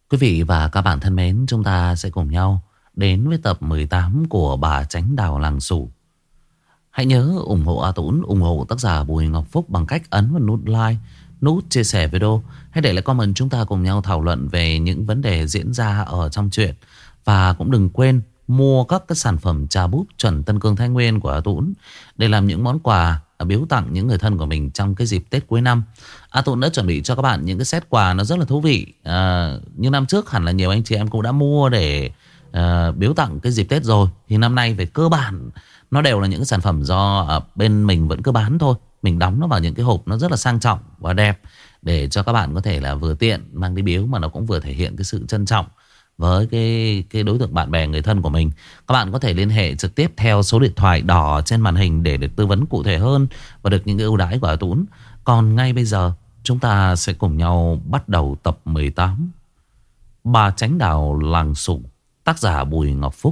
Quý vị và các bạn thân mến, chúng ta sẽ cùng nhau đến với tập 18 của Bà Chánh Đào Làng Sủ. Hãy nhớ ủng hộ A Tũng, ủng hộ tác giả Bùi Ngọc Phúc bằng cách ấn vào nút like, nút chia sẻ video. Hãy để lại comment, chúng ta cùng nhau thảo luận về những vấn đề diễn ra ở trong truyện. Và cũng đừng quên mua các cái sản phẩm trà búp chuẩn Tân Cương Thái Nguyên của A Tũng để làm những món quà biếu tặng những người thân của mình trong cái dịp Tết cuối năm. A Tũng đã chuẩn bị cho các bạn những cái set quà nó rất là thú vị. Như năm trước hẳn là nhiều anh chị em cũng đã mua để biếu tặng cái dịp Tết rồi. Thì năm nay về cơ bản nó đều là những cái sản phẩm do bên mình vẫn cứ bán thôi. Mình đóng nó vào những cái hộp nó rất là sang trọng và đẹp, để cho các bạn có thể là vừa tiện mang đi biếu, mà nó cũng vừa thể hiện cái sự trân trọng với cái đối tượng bạn bè người thân của mình. Các bạn có thể liên hệ trực tiếp theo số điện thoại đỏ trên màn hình để được tư vấn cụ thể hơn và được những cái ưu đãi của A Tũng. Còn ngay bây giờ chúng ta sẽ cùng nhau bắt đầu tập 18 Bà Chánh Đào Làng Sủ, tác giả Bùi Ngọc Phúc.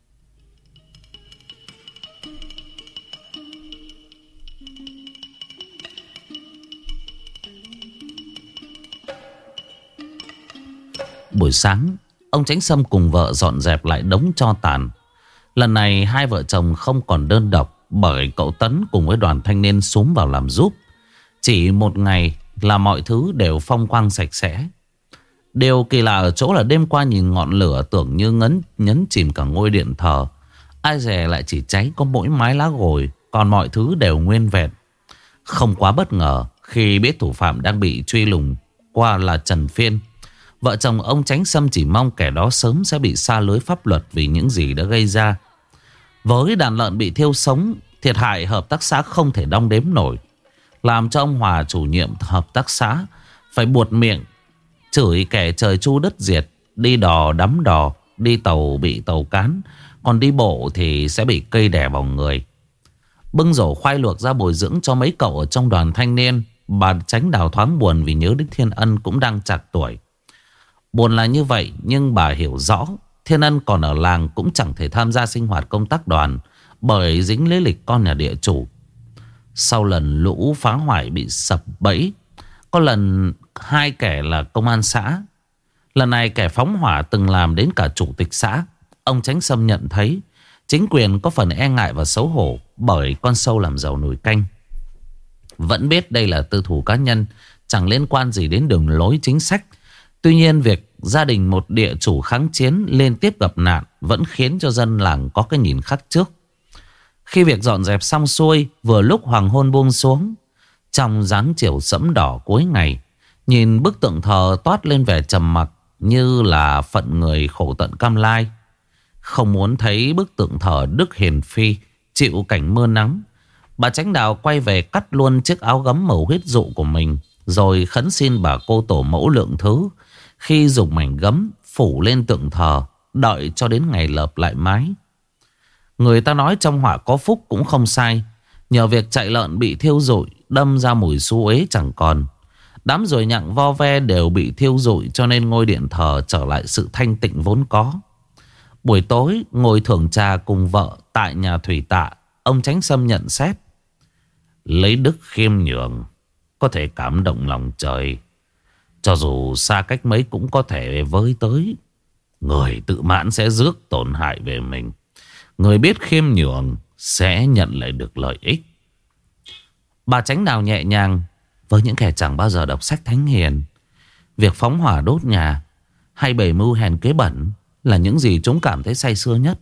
Buổi sáng, ông Chánh Sâm cùng vợ dọn dẹp lại đống tro tàn. Lần này hai vợ chồng không còn đơn độc, bởi cậu Tấn cùng với đoàn thanh niên xúm vào làm giúp. Chỉ một ngày là mọi thứ đều phong quang sạch sẽ. Điều kỳ lạ ở chỗ là đêm qua nhìn ngọn lửa tưởng như nhấn chìm cả ngôi điện thờ. Ai dè lại chỉ cháy có mỗi mái lá gồi, còn mọi thứ đều nguyên vẹn. Không quá bất ngờ khi biết thủ phạm đang bị truy lùng qua là Trần Phiên. Vợ chồng ông Chánh Sâm chỉ mong kẻ đó sớm sẽ bị sa lưới pháp luật vì những gì đã gây ra. Với đàn lợn bị thiêu sống, thiệt hại hợp tác xã không thể đong đếm nổi, làm cho ông Hòa, chủ nhiệm hợp tác xã, phải buột miệng chửi kẻ trời chu đất diệt. Đi đò đắm đò, đi tàu bị tàu cán, còn đi bộ thì sẽ bị cây đè vào người. Bưng rổ khoai luộc ra bồi dưỡng cho mấy cậu ở trong đoàn thanh niên. Bà Chánh Đào thoáng buồn vì nhớ đến Thiên Ân cũng đang chạc tuổi. Buồn là như vậy, nhưng bà hiểu rõ Thiên Ân còn ở làng cũng chẳng thể tham gia sinh hoạt công tác đoàn, bởi dính lấy lịch con nhà địa chủ. Sau lần lũ phá hoại bị sập bẫy, có lần hai kẻ là công an xã, lần này kẻ phóng hỏa từng làm đến cả chủ tịch xã. Ông Chánh Sâm nhận thấy chính quyền có phần e ngại và xấu hổ, bởi con sâu làm giàu nồi canh. Vẫn biết đây là tư thù cá nhân, chẳng liên quan gì đến đường lối chính sách. Tuy nhiên việc gia đình một địa chủ kháng chiến liên tiếp gặp nạn vẫn khiến cho dân làng có cái nhìn khác trước. Khi việc dọn dẹp xong xuôi, vừa lúc hoàng hôn buông xuống, trong dáng chiều sẫm đỏ cuối ngày, nhìn bức tượng thờ toát lên vẻ trầm mặc, như là phận người khổ tận cam lai. Không muốn thấy bức tượng thờ Đức Hiền Phi chịu cảnh mưa nắng, bà Chánh Đào quay về cắt luôn chiếc áo gấm màu huyết dụ của mình, rồi khấn xin bà cô tổ mẫu lượng thứ khi dùng mảnh gấm phủ lên tượng thờ, đợi cho đến ngày lợp lại mái. Người ta nói trong họa có phúc cũng không sai. Nhờ việc chạy lợn bị thiêu rụi, đâm ra mùi xú uế chẳng còn. Đám ruồi nhặng vo ve đều bị thiêu rụi, cho nên ngôi điện thờ trở lại sự thanh tịnh vốn có. Buổi tối ngồi thưởng trà cùng vợ tại nhà thủy tạ, ông Chánh Sâm nhận xét: lấy đức khiêm nhường có thể cảm động lòng trời, cho dù xa cách mấy cũng có thể với tới. Người tự mãn sẽ rước tổn hại về mình, người biết khiêm nhường sẽ nhận lại được lợi ích. Bà Chánh Đào nhẹ nhàng với những kẻ chẳng bao giờ đọc sách thánh hiền. Việc phóng hỏa đốt nhà hay bày mưu hèn kế bẩn là những gì chúng cảm thấy say sưa nhất.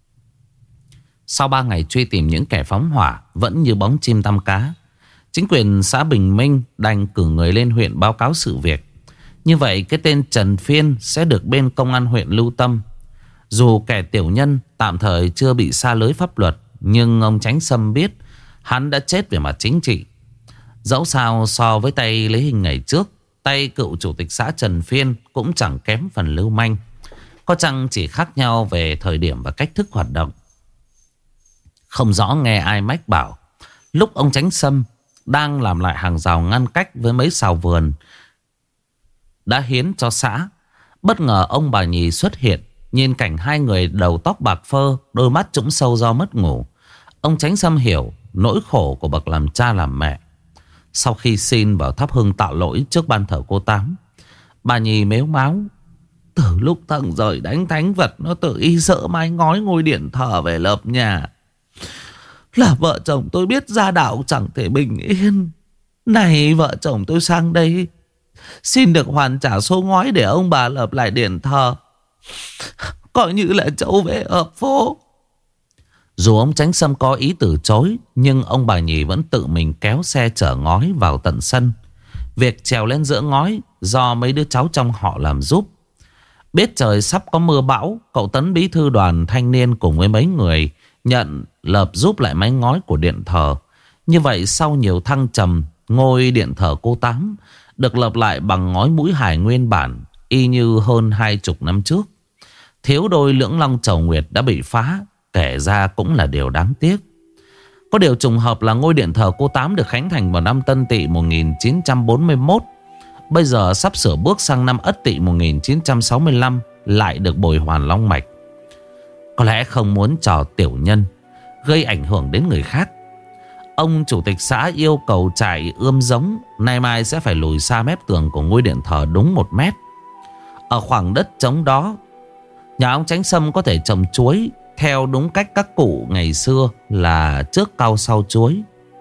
Sau 3 ngày truy tìm những kẻ phóng hỏa vẫn như bóng chim tăm cá, chính quyền xã Bình Minh đành cử người lên huyện báo cáo sự việc. Như vậy cái tên Trần Phiên sẽ được bên công an huyện lưu tâm. Dù kẻ tiểu nhân tạm thời chưa bị sa lưới pháp luật, nhưng ông Chánh Sâm biết hắn đã chết về mặt chính trị. Dẫu sao so với tay lấy hình ngày trước, tay cựu chủ tịch xã Trần Phiên cũng chẳng kém phần lưu manh. Có chăng chỉ khác nhau về thời điểm và cách thức hoạt động. Không rõ nghe ai mách bảo, lúc ông Chánh Sâm đang làm lại hàng rào ngăn cách với mấy sào vườn đã hiến cho xã, bất ngờ ông bà Nhì xuất hiện. Nhìn cảnh hai người đầu tóc bạc phơ, đôi mắt trũng sâu do mất ngủ, ông Chánh Sâm hiểu nỗi khổ của bậc làm cha làm mẹ. Sau khi xin vào thắp hương tạ lỗi trước ban thờ cô Tám, bà Nhì mếu máo Từ lúc thằng rời đánh thánh vật, nó tự ý dỡ mái ngói ngôi điện thờ về lợp nhà. Là vợ chồng tôi biết gia đạo chẳng thể bình yên. Này vợ chồng tôi sang đây xin được hoàn trả số ngói để ông bà lợp lại điện thờ, coi như là cháu về hợp phố. Dù ông Chánh Sâm có ý từ chối, nhưng ông bà Nhì vẫn tự mình kéo xe chở ngói vào tận sân. Việc trèo lên giữa ngói do mấy đứa cháu trong họ làm giúp. Biết trời sắp có mưa bão, cậu Tấn bí thư đoàn thanh niên cùng với mấy người nhận lợp giúp lại mái ngói của điện thờ. Như vậy sau nhiều thăng trầm, ngôi điện thờ cô Tám được lợp lại bằng ngói mũi hài nguyên bản, y như hơn 20 năm trước. Thiếu đôi lưỡng long chầu nguyệt đã bị phá, kể ra cũng là điều đáng tiếc. Có điều trùng hợp là ngôi điện thờ cô Tám được khánh thành vào năm Tân Tỵ 1941. Bây giờ sắp sửa bước sang năm Ất Tỵ 1965 lại được bồi hoàn long mạch. Có lẽ không muốn trò tiểu nhân gây ảnh hưởng đến người khác, ông chủ tịch xã yêu cầu trại ươm giống nay mai sẽ phải lùi xa mép tường của ngôi điện thờ đúng 1 mét. Ở khoảng đất trống đó, nhà ông Chánh Sâm có thể trồng chuối theo đúng cách các cụ ngày xưa là trước cau sau chuối.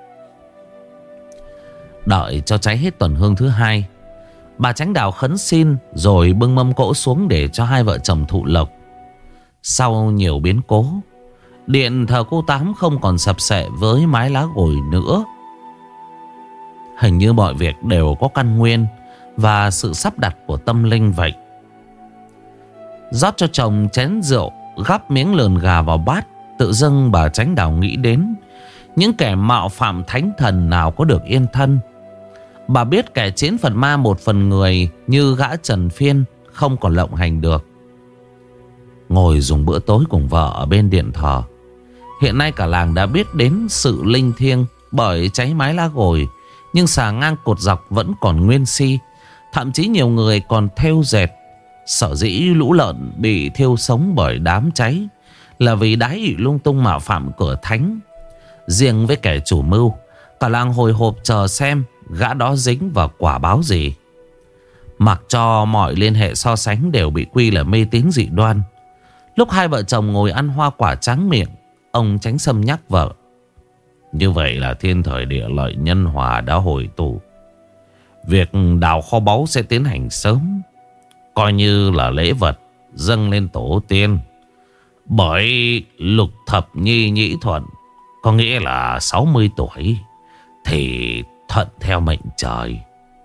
Đợi cho cháy hết tuần hương thứ 2, bà Chánh Đào khấn xin rồi bưng mâm cỗ xuống để cho hai vợ chồng thụ lộc. Sau nhiều biến cố, điện thờ cô Tám không còn sập sệ với mái lá gồi nữa. Hình như mọi việc đều có căn nguyên và sự sắp đặt của tâm linh vậy. Rót cho chồng chén rượu, gắp miếng lườn gà vào bát, tự dưng bà Chánh Đào nghĩ đến những kẻ mạo phạm thánh thần nào có được yên thân. Bà biết kẻ 9 phần ma 1 phần người như gã Trần Phiên không còn lộng hành được. Ngồi dùng bữa tối cùng vợ ở bên điện thờ. Hiện nay cả làng đã biết đến sự linh thiêng bởi cháy mái lá gồi, nhưng xà ngang cột dọc vẫn còn nguyên si. Thậm chí nhiều người còn thêu dệt. Sở dĩ lũ lợn bị thiêu sống bởi đám cháy là vì đái ị lung tung mạo phạm cửa thánh. Riêng với kẻ chủ mưu, cả làng hồi hộp chờ xem gã đó dính vào quả báo gì. Mặc cho mọi liên hệ so sánh đều bị quy là mê tín dị đoan. Lúc hai vợ chồng ngồi ăn hoa quả tráng miệng, ông Chánh Sâm nhắc vợ: như vậy là thiên thời địa lợi nhân hòa đã hồi tụ. Việc đào kho báu sẽ tiến hành sớm, coi như là lễ vật dâng lên tổ tiên. Bởi lục thập nhi nhĩ thuận, có nghĩa là 60 tuổi thì thuận theo mệnh trời.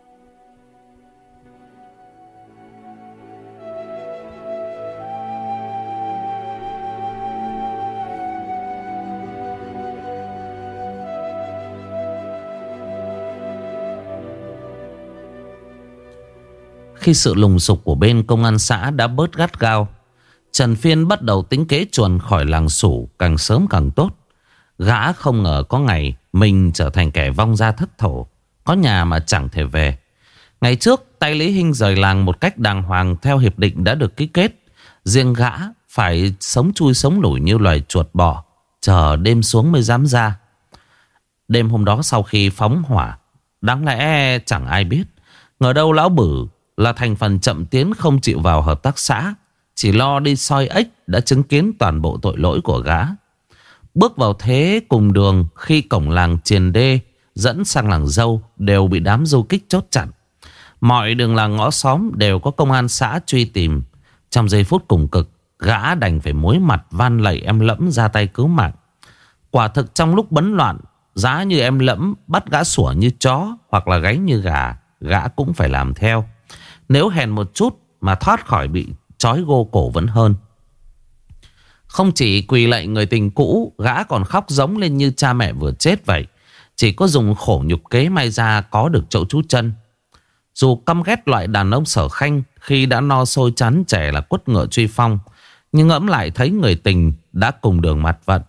Khi sự lùng sục của bên công an xã đã bớt gắt gao, Trần Phiên bắt đầu tính kế chuồn khỏi làng Sủ càng sớm càng tốt. Gã không ngờ có ngày mình trở thành kẻ vong ra thất thổ, có nhà mà chẳng thể về. Ngày trước tay Lý Hinh rời làng một cách đàng hoàng theo hiệp định đã được ký kết. Riêng gã phải sống chui sống lủi như loài chuột bò, chờ đêm xuống mới dám ra. Đêm hôm đó sau khi phóng hỏa, đáng lẽ chẳng ai biết, ngờ đâu lão Bử là thành phần chậm tiến không chịu vào hợp tác xã, chỉ lo đi soi ếch đã chứng kiến toàn bộ tội lỗi của gã. Bước vào thế cùng đường, khi cổng làng Triền Đê dẫn sang làng Dâu đều bị đám du kích chốt chặn. Mọi đường làng ngõ xóm đều có công an xã truy tìm. Trong giây phút cùng cực, gã đành phải muối mặt van lạy em Lẫm ra tay cứu mạng. Quả thực trong lúc bấn loạn, giá như em Lẫm bắt gã sủa như chó hoặc là gáy như gà, gã cũng phải làm theo. Nếu hèn một chút mà thoát khỏi bị trói gô cổ vẫn hơn. Không chỉ quỳ lạy người tình cũ, gã còn khóc giống lên như cha mẹ vừa chết vậy. Chỉ có dùng khổ nhục kế may ra có được chỗ trú chân. Dù căm ghét loại đàn ông Sở Khanh khi đã no sôi chán trẻ là quất ngựa truy phong, nhưng ngẫm lại thấy người tình đã cùng đường mặt vận,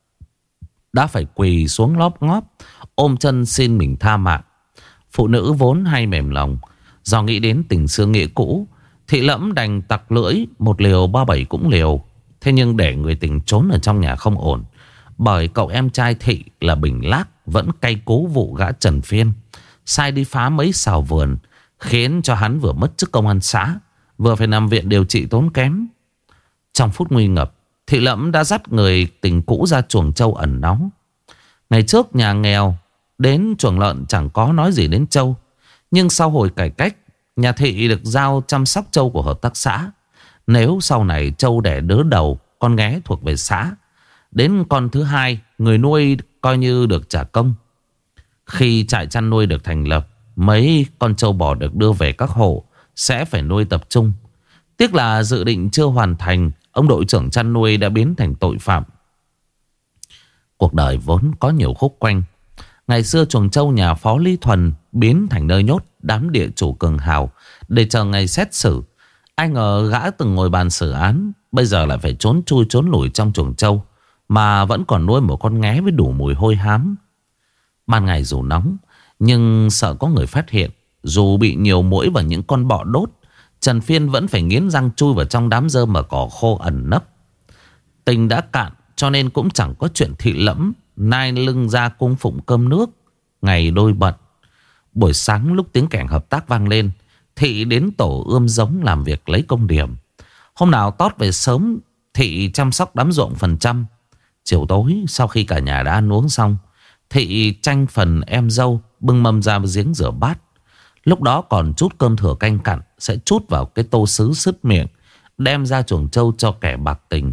đã phải quỳ xuống lóp ngóp ôm chân xin mình tha mạng. Phụ nữ vốn hay mềm lòng, do nghĩ đến tình xưa nghĩa cũ, Thị Lẫm đành tặc lưỡi, một liều 37 cũng liều. Thế nhưng để người tình trốn ở trong nhà không ổn, bởi cậu em trai Thị là Bình Lác vẫn cay cú vụ gã Trần Phiên sai đi phá mấy xào vườn, khiến cho hắn vừa mất chức công an xã, vừa phải nằm viện điều trị tốn kém. Trong phút nguy ngập, Thị Lẫm đã dắt người tình cũ ra chuồng trâu ẩn náu. Ngày trước nhà nghèo, đến chuồng lợn chẳng có nói gì đến trâu. Nhưng sau hồi cải cách, nhà Thị được giao chăm sóc trâu của hợp tác xã. Nếu sau này trâu đẻ đứa đầu, con nghé thuộc về xã, đến con thứ hai, người nuôi coi như được trả công. Khi trại chăn nuôi được thành lập, mấy con trâu bò được đưa về các hộ sẽ phải nuôi tập trung. Tiếc là dự định chưa hoàn thành, ông đội trưởng chăn nuôi đã biến thành tội phạm. Cuộc đời vốn có nhiều khúc quanh. Ngày xưa chuồng trâu nhà Phó Lý Thuần biến thành nơi nhốt đám địa chủ cường hào để chờ ngày xét xử. Ai ngờ gã từng ngồi bàn xử án, bây giờ lại phải trốn chui trốn lủi trong chuồng trâu, mà vẫn còn nuôi một con nghé với đủ mùi hôi hám. Ban ngày dù nóng, nhưng sợ có người phát hiện. Dù bị nhiều muỗi và những con bọ đốt, Trần Phiên vẫn phải nghiến răng chui vào trong đám rơm mà cỏ khô ẩn nấp. Tình đã cạn, cho nên cũng chẳng có chuyện Thị Lẫm nai lưng ra cung phụng cơm nước. Ngày đôi bận. Buổi sáng lúc tiếng kẻng hợp tác vang lên, Thị đến tổ ươm giống làm việc lấy công điểm. Hôm nào tót về sớm, Thị chăm sóc đám ruộng phần trăm. Chiều tối sau khi cả nhà đã ăn uống xong, Thị tranh phần em dâu bưng mâm ra giếng rửa bát. Lúc đó còn chút cơm thừa canh cặn sẽ trút vào cái tô sứ sứt miệng, đem ra chuồng trâu cho kẻ bạc tình.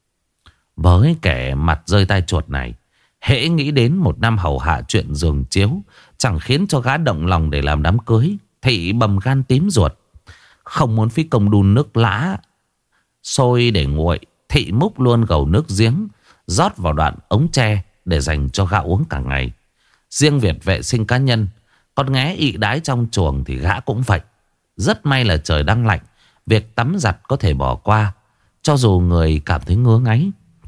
Với kẻ mặt rơi tai chuột này, hễ nghĩ đến một năm hầu hạ chuyện giường chiếu chẳng khiến cho gã động lòng để làm đám cưới, Thị bầm gan tím ruột. Không muốn phí công đun nước lã sôi để nguội, Thị múc luôn gầu nước giếng rót vào đoạn ống tre để dành cho gã uống cả ngày. Riêng việc vệ sinh cá nhân, con nghé ị đái trong chuồng thì gã cũng vậy. Rất may là trời đang lạnh, việc tắm giặt có thể bỏ qua, cho dù người cảm thấy ngứa ngáy.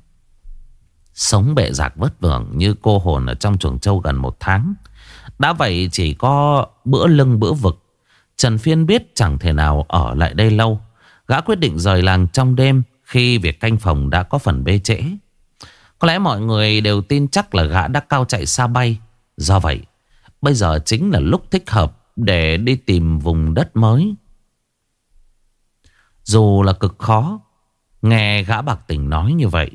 Sống bệ rạc vất vưởng như cô hồn ở trong chuồng trâu gần 1 tháng. Đã vậy chỉ có bữa lưng bữa vực, Trần Phiên biết chẳng thể nào ở lại đây lâu. Gã quyết định rời làng trong đêm khi việc canh phòng đã có phần bê trễ. Có lẽ mọi người đều tin chắc là gã đã cao chạy xa bay. Do vậy bây giờ chính là lúc thích hợp để đi tìm vùng đất mới. Dù là cực khó, nghe gã bạc tình nói như vậy,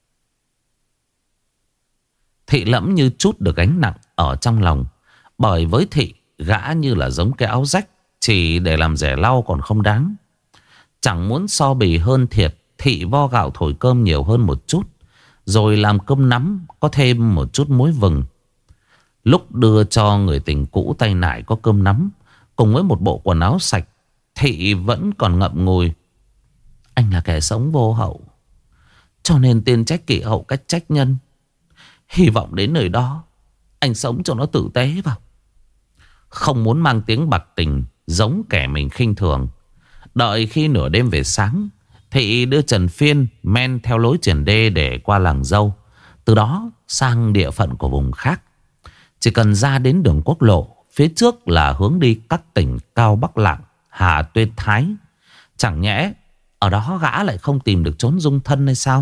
Thị Lẫm như chút được gánh nặng ở trong lòng. Bởi với Thị, gã như là giống cái áo rách, chỉ để làm rẻ lau còn không đáng. Chẳng muốn so bì hơn thiệt, Thị vo gạo thổi cơm nhiều hơn một chút, rồi làm cơm nắm có thêm một chút muối vừng. Lúc đưa cho người tình cũ tay nải có cơm nắm cùng với một bộ quần áo sạch, Thị vẫn còn ngậm ngùi. Anh là kẻ sống vô hậu, cho nên tiên trách kỷ hậu cách trách nhân. Hy vọng đến nơi đó anh sống cho nó tử tế vào. Không muốn mang tiếng bạc tình giống kẻ mình khinh thường. Đợi khi nửa đêm về sáng, Thị đưa Trần Phiên men theo lối triển đê để qua làng dâu, từ đó sang địa phận của vùng khác. Chỉ cần ra đến đường quốc lộ, phía trước là hướng đi các tỉnh Cao Bắc Lạng, Hà Tuyên Thái. Chẳng nhẽ ở đó gã lại không tìm được chốn dung thân hay sao?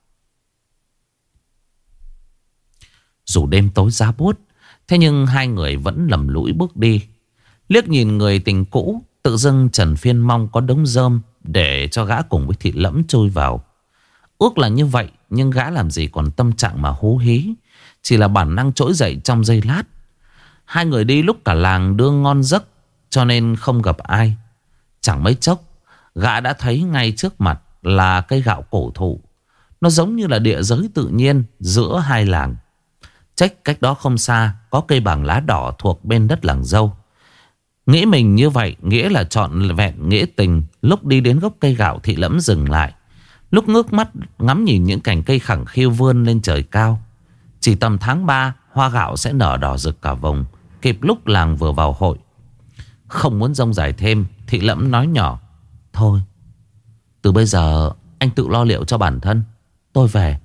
Dù đêm tối giá buốt, thế nhưng hai người vẫn lầm lũi bước đi. Liếc nhìn người tình cũ, tự dưng Trần Phiên mong có đống rơm để cho gã cùng với Thị Lẫm chui vào. Ước là như vậy, nhưng gã làm gì còn tâm trạng mà hú hí. Chỉ là bản năng trỗi dậy trong giây lát. Hai người đi lúc cả làng đưa ngon giấc, cho nên không gặp ai. Chẳng mấy chốc, gã đã thấy ngay trước mặt là cây gạo cổ thụ. Nó giống như là địa giới tự nhiên giữa hai làng. Trách cách đó không xa có cây bàng lá đỏ thuộc bên đất làng dâu. Nghĩ mình như vậy nghĩa là trọn vẹn nghĩa tình. Lúc đi đến gốc cây gạo, Thị Lẫm dừng lại. Lúc ngước mắt ngắm nhìn những cành cây khẳng khiu vươn lên trời cao. Chỉ tầm tháng 3, hoa gạo sẽ nở đỏ rực cả vùng, kịp lúc làng vừa vào hội. Không muốn rông dài thêm, Thị Lẫm nói nhỏ: Thôi, từ bây giờ anh tự lo liệu cho bản thân, tôi về.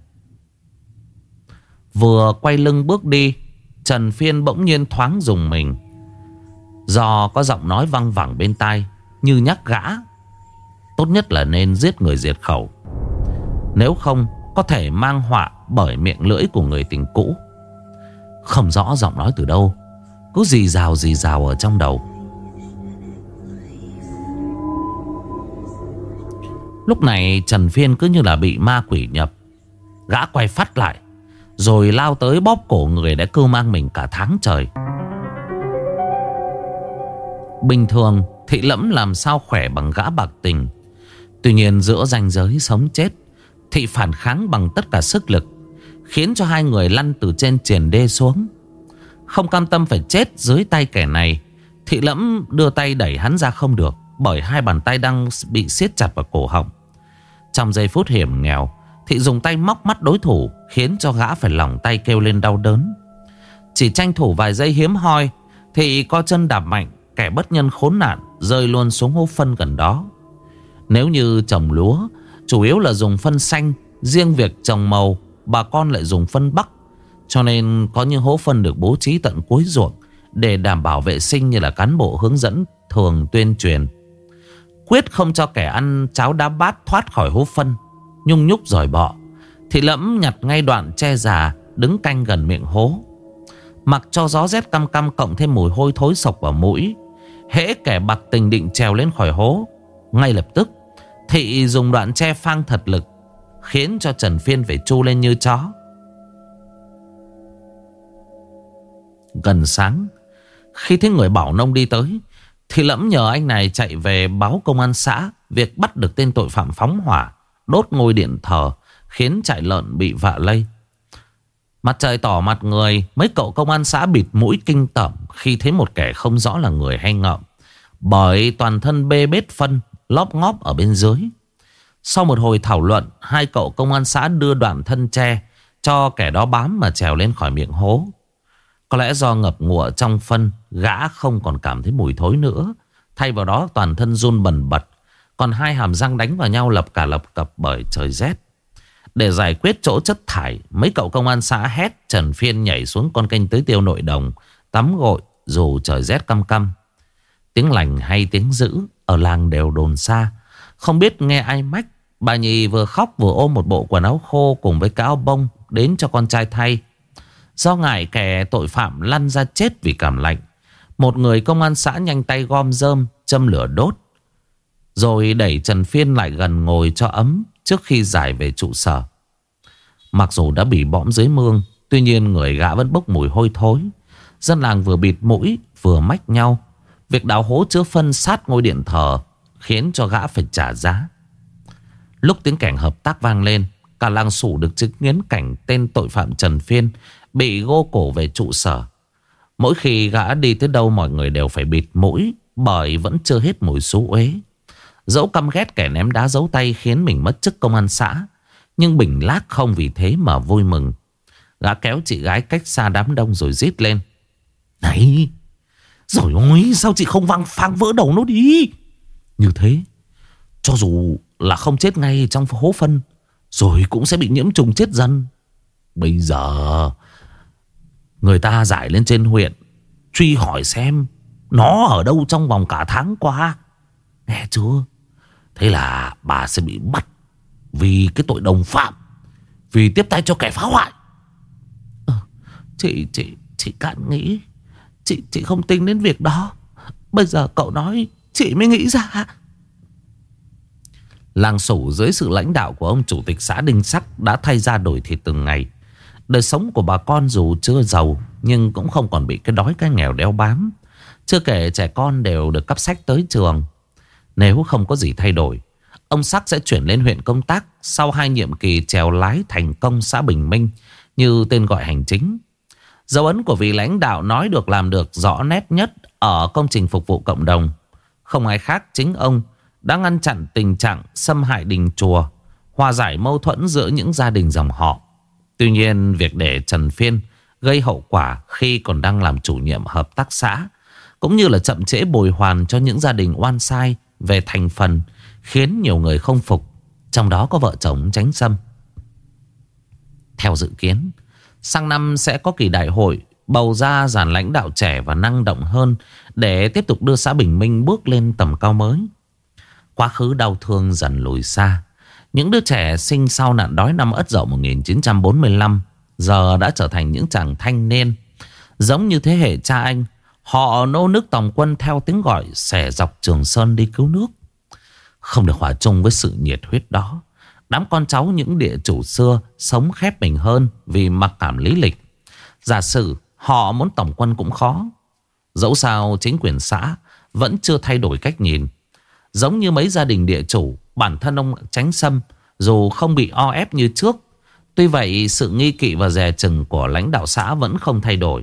Vừa quay lưng bước đi, Trần Phiên bỗng nhiên thoáng rùng mình, do có giọng nói văng vẳng bên tai như nhắc gã tốt nhất là nên giết người diệt khẩu. Nếu không có thể mang họa bởi miệng lưỡi của người tình cũ. Không rõ giọng nói từ đâu, cứ rì rào ở trong đầu. Lúc này Trần Phiên cứ như là bị ma quỷ nhập. Gã quay phát lại rồi lao tới bóp cổ người đã cưu mang mình cả tháng trời. Bình thường Thị Lẫm làm sao khỏe bằng gã bạc tình. Tuy nhiên giữa ranh giới sống chết, Thị phản kháng bằng tất cả sức lực, khiến cho hai người lăn từ trên triền đê xuống. Không cam tâm phải chết dưới tay kẻ này, Thị Lẫm đưa tay đẩy hắn ra không được, bởi hai bàn tay đang bị siết chặt vào cổ họng. Trong giây phút hiểm nghèo, Thị dùng tay móc mắt đối thủ, khiến cho gã phải lỏng tay kêu lên đau đớn. Chỉ tranh thủ vài giây hiếm hoi, Thị co chân đạp mạnh, kẻ bất nhân khốn nạn rơi luôn xuống hố phân gần đó. Nếu như trồng lúa chủ yếu là dùng phân xanh, riêng việc trồng màu bà con lại dùng phân bắc, cho nên có những hố phân được bố trí tận cuối ruộng để đảm bảo vệ sinh như là cán bộ hướng dẫn thường tuyên truyền. Quyết không cho kẻ ăn cháo đá bát thoát khỏi hố phân. Nhung nhúc giỏi bọ, Thị Lẫm nhặt ngay đoạn tre già đứng canh gần miệng hố. Mặc cho gió rét căm căm cộng thêm mùi hôi thối sộc vào mũi, hễ kẻ bạc tình định trèo lên khỏi hố, ngay lập tức Thị dùng đoạn tre phang thật lực, khiến cho Trần Phiên phải tru lên như chó. Gần sáng, khi thấy người bảo nông đi tới, Thị Lẫm nhờ anh này chạy về báo công an xã việc bắt được tên tội phạm phóng hỏa đốt ngôi điện thờ, khiến trại lợn bị vạ lây. Mặt trời tỏ mặt người, mấy cậu công an xã bịt mũi kinh tởm khi thấy một kẻ không rõ là người hay ngợm, bởi toàn thân bê bết phân lóp ngóp ở bên dưới. Sau một hồi thảo luận, hai cậu công an xã đưa đoạn thân tre cho kẻ đó bám mà trèo lên khỏi miệng hố. Có lẽ do ngập ngụa trong phân, gã không còn cảm thấy mùi thối nữa. Thay vào đó toàn thân run bần bật, còn hai hàm răng đánh vào nhau lập cả lập cập bởi trời rét. Để giải quyết chỗ chất thải, mấy cậu công an xã hét Trần Phiên nhảy xuống con kênh tưới tiêu nội đồng tắm gội dù trời rét căm căm. Tiếng lành hay tiếng dữ ở làng đều đồn xa. Không biết nghe ai mách, bà nhì vừa khóc vừa ôm một bộ quần áo khô cùng với cái áo bông đến cho con trai thay. Do ngại kẻ tội phạm lăn ra chết vì cảm lạnh, một người công an xã nhanh tay gom rơm châm lửa đốt, rồi đẩy Trần Phiên lại gần ngồi cho ấm trước khi giải về trụ sở. Mặc dù đã bị bõm dưới mương, tuy nhiên người gã vẫn bốc mùi hôi thối. Dân làng vừa bịt mũi vừa mách nhau. Việc đào hố chứa phân sát ngôi điện thờ khiến cho gã phải trả giá. Lúc tiếng kèn hợp tác vang lên, cả làng Sủ được chứng kiến cảnh tên tội phạm Trần Phiên bị gô cổ về trụ sở. Mỗi khi gã đi tới đâu mọi người đều phải bịt mũi, bởi vẫn chưa hết mùi xú uế. Dẫu căm ghét kẻ ném đá giấu tay khiến mình mất chức công an xã, nhưng Bình Lác không vì thế mà vui mừng. Gã kéo chị gái cách xa đám đông rồi rít lên: "Này, rồi ôi, sao chị không phang vỡ đầu nó đi? Như thế, cho dù là không chết ngay trong hố phân, rồi cũng sẽ bị nhiễm trùng chết dần. Bây giờ người ta giải lên trên huyện truy hỏi xem nó ở đâu trong vòng cả tháng qua. Nghe chưa? Thế là bà sẽ bị bắt vì cái tội đồng phạm, vì tiếp tay cho kẻ phá hoại." Chị cạn nghĩ. Chị không tính đến việc đó. Bây giờ cậu nói chị mới nghĩ ra. Làng Sủ dưới sự lãnh đạo của ông chủ tịch xã Đinh Sắc đã thay ra đổi thịt từng ngày. Đời sống của bà con dù chưa giàu nhưng cũng không còn bị cái đói cái nghèo đeo bám. Chưa kể trẻ con đều được cấp sách tới trường. Nếu không có gì thay đổi, ông Sắc sẽ chuyển lên huyện công tác sau 2 nhiệm kỳ chèo lái thành công xã Bình Minh như tên gọi hành chính. Dấu ấn của vị lãnh đạo nói được làm được rõ nét nhất ở công trình phục vụ cộng đồng. Không ai khác chính ông đã ngăn chặn tình trạng xâm hại đình chùa, hòa giải mâu thuẫn giữa những gia đình dòng họ. Tuy nhiên, việc để Trần Phiên gây hậu quả khi còn đang làm chủ nhiệm hợp tác xã, cũng như là chậm trễ bồi hoàn cho những gia đình oan sai về thành phần, khiến nhiều người không phục, trong đó có vợ chồng Chánh Sâm. Theo dự kiến, sang năm sẽ có kỳ đại hội bầu ra dàn lãnh đạo trẻ và năng động hơn để tiếp tục đưa xã Bình Minh bước lên tầm cao mới. Quá khứ đau thương dần lùi xa. Những đứa trẻ sinh sau nạn đói năm Ất Dậu 1945 giờ đã trở thành những chàng thanh niên. Giống như thế hệ cha anh, họ nô nức tòng quân theo tiếng gọi xẻ dọc Trường Sơn đi cứu nước. không được hòa chung với sự nhiệt huyết đó. Đám con cháu những địa chủ xưa sống khép mình hơn vì mặc cảm lý lịch. Giả sử họ muốn tổng quân cũng khó. Dẫu sao chính quyền xã vẫn chưa thay đổi cách nhìn. Giống như mấy gia đình địa chủ, bản thân ông Chánh Sâm dù không bị o ép như trước, tuy vậy sự nghi kỵ và dè chừng của lãnh đạo xã vẫn không thay đổi.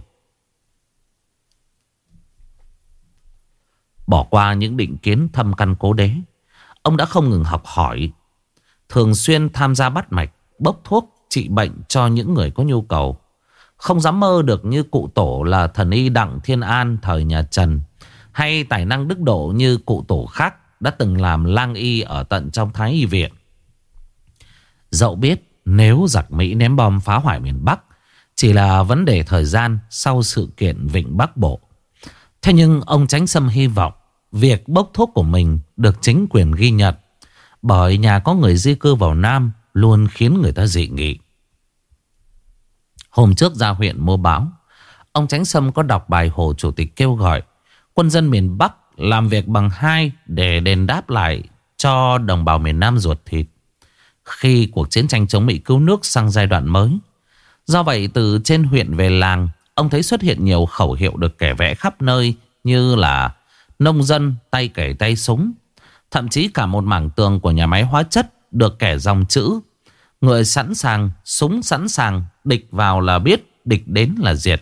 Bỏ qua những định kiến thâm căn cố đế, ông đã không ngừng học hỏi, thường xuyên tham gia bắt mạch, bốc thuốc, trị bệnh cho những người có nhu cầu. Không dám mơ được như cụ tổ là thần y Đặng Thiên An thời nhà Trần, hay tài năng đức độ như cụ tổ khác đã từng làm lang y ở tận trong Thái Y viện. Dẫu biết nếu giặc Mỹ ném bom phá hoại miền Bắc chỉ là vấn đề thời gian sau sự kiện Vịnh Bắc Bộ, thế nhưng ông Chánh Sâm hy vọng việc bốc thuốc của mình được chính quyền ghi nhận, bởi nhà có người di cư vào Nam luôn khiến người ta dị nghị. Hôm trước ra huyện mua báo, ông Chánh Sâm có đọc bài Hồ Chủ tịch kêu gọi quân dân miền Bắc làm việc bằng hai để đền đáp lại cho đồng bào miền Nam ruột thịt khi cuộc chiến tranh chống Mỹ cứu nước sang giai đoạn mới. Do vậy từ trên huyện về làng, ông thấy xuất hiện nhiều khẩu hiệu được kẻ vẽ khắp nơi như là nông dân tay kể tay súng. Thậm chí cả một mảng tường của nhà máy hóa chất được kẻ dòng chữ: người sẵn sàng, súng sẵn sàng, địch vào là biết, địch đến là diệt.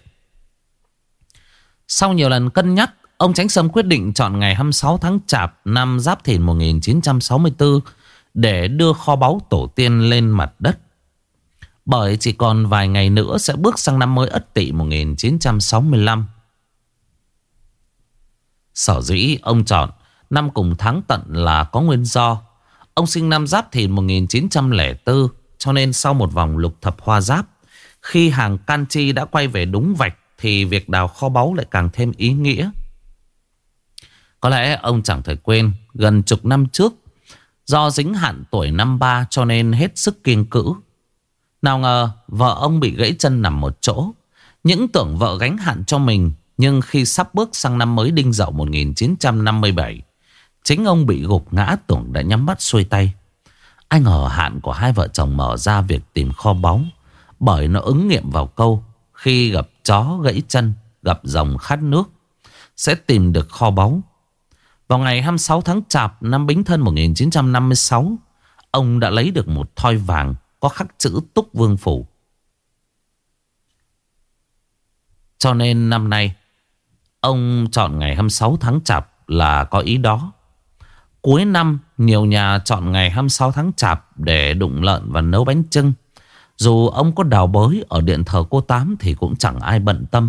Sau nhiều lần cân nhắc, ông Chánh Sâm quyết định chọn ngày 26 tháng Chạp năm Giáp Thìn 1964 để đưa kho báu tổ tiên lên mặt đất. Bởi chỉ còn vài ngày nữa sẽ bước sang năm mới Ất Tỵ 1965. Sở dĩ ông chọn năm cùng tháng Tận là có nguyên do. Ông sinh năm Giáp Thìn 1904, cho nên sau một vòng lục thập hoa giáp, khi hàng can chi đã quay về đúng vạch thì việc đào kho báu lại càng thêm ý nghĩa. Có lẽ ông chẳng thể quên gần chục năm trước, do dính hạn tuổi năm 3 cho nên hết sức kiêng cữ. Nào ngờ vợ ông bị gãy chân nằm một chỗ. Những tưởng vợ gánh hạn cho mình, nhưng khi sắp bước sang năm mới Đinh Dậu 1957, chính ông bị gục ngã, tưởng đã nhắm mắt xuôi tay. Ai ngờ hạn của hai vợ chồng mở ra việc tìm kho báu, bởi nó ứng nghiệm vào câu: khi gặp chó gãy chân, gặp rồng khát nước, sẽ tìm được kho báu. Vào ngày 26 tháng Chạp năm Bính Thân 1956, ông đã lấy được một thoi vàng có khắc chữ Túc Vương Phủ. Cho nên năm nay ông chọn ngày 26 tháng Chạp là có ý đó. Cuối năm nhiều nhà chọn ngày 26 tháng Chạp để đụng lợn và nấu bánh chưng. Dù ông có đào bới ở điện thờ cô Tám thì cũng chẳng ai bận tâm.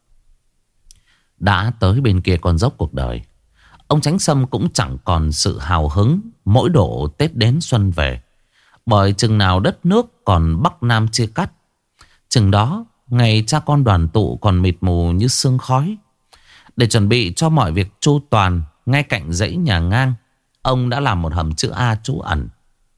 Đã tới bên kia con dốc cuộc đời, ông Chánh Sâm cũng chẳng còn sự hào hứng mỗi độ Tết đến xuân về. Bởi chừng nào đất nước còn Bắc Nam chia cắt, chừng đó ngày cha con đoàn tụ còn mịt mù như sương khói. Để chuẩn bị cho mọi việc chu toàn, ngay cạnh dãy nhà ngang, ông đã làm một hầm chữ A trú ẩn.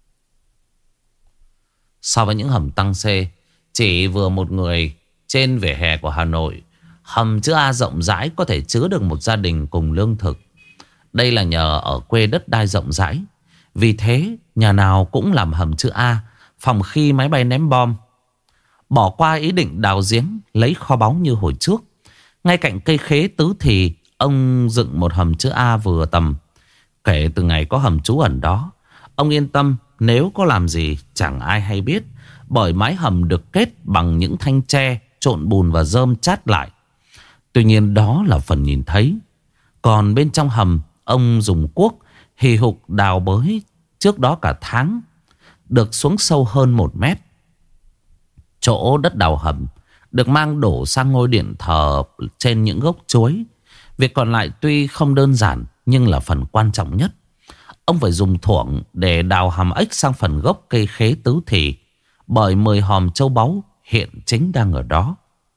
So với những hầm tăng C chỉ vừa một người trên vỉa hè của Hà Nội, hầm chữ A rộng rãi có thể chứa được một gia đình cùng lương thực. Đây là nhờ ở quê đất đai rộng rãi. Vì thế nhà nào cũng làm hầm chữ A, phòng khi máy bay ném bom. Bỏ qua ý định đào giếng lấy kho báu như hồi trước, ngay cạnh cây khế tứ thì ông dựng một hầm chữ A vừa tầm. Kể từ ngày có hầm trú ẩn đó, ông yên tâm nếu có làm gì chẳng ai hay biết, bởi mái hầm được kết bằng những thanh tre trộn bùn và rơm chát lại. Tuy nhiên đó là phần nhìn thấy. Còn bên trong hầm, ông dùng cuốc hì hục đào bới trước đó cả tháng, được xuống sâu hơn 1 mét. Chỗ đất đào hầm được mang đổ sang ngôi điện thờ trên những gốc chuối. Việc còn lại tuy không đơn giản nhưng là phần quan trọng nhất. Ông phải dùng thuổng để đào hầm ếch sang phần gốc cây khế tứ thì, bởi 10 hòm châu báu hiện chính đang ở đó.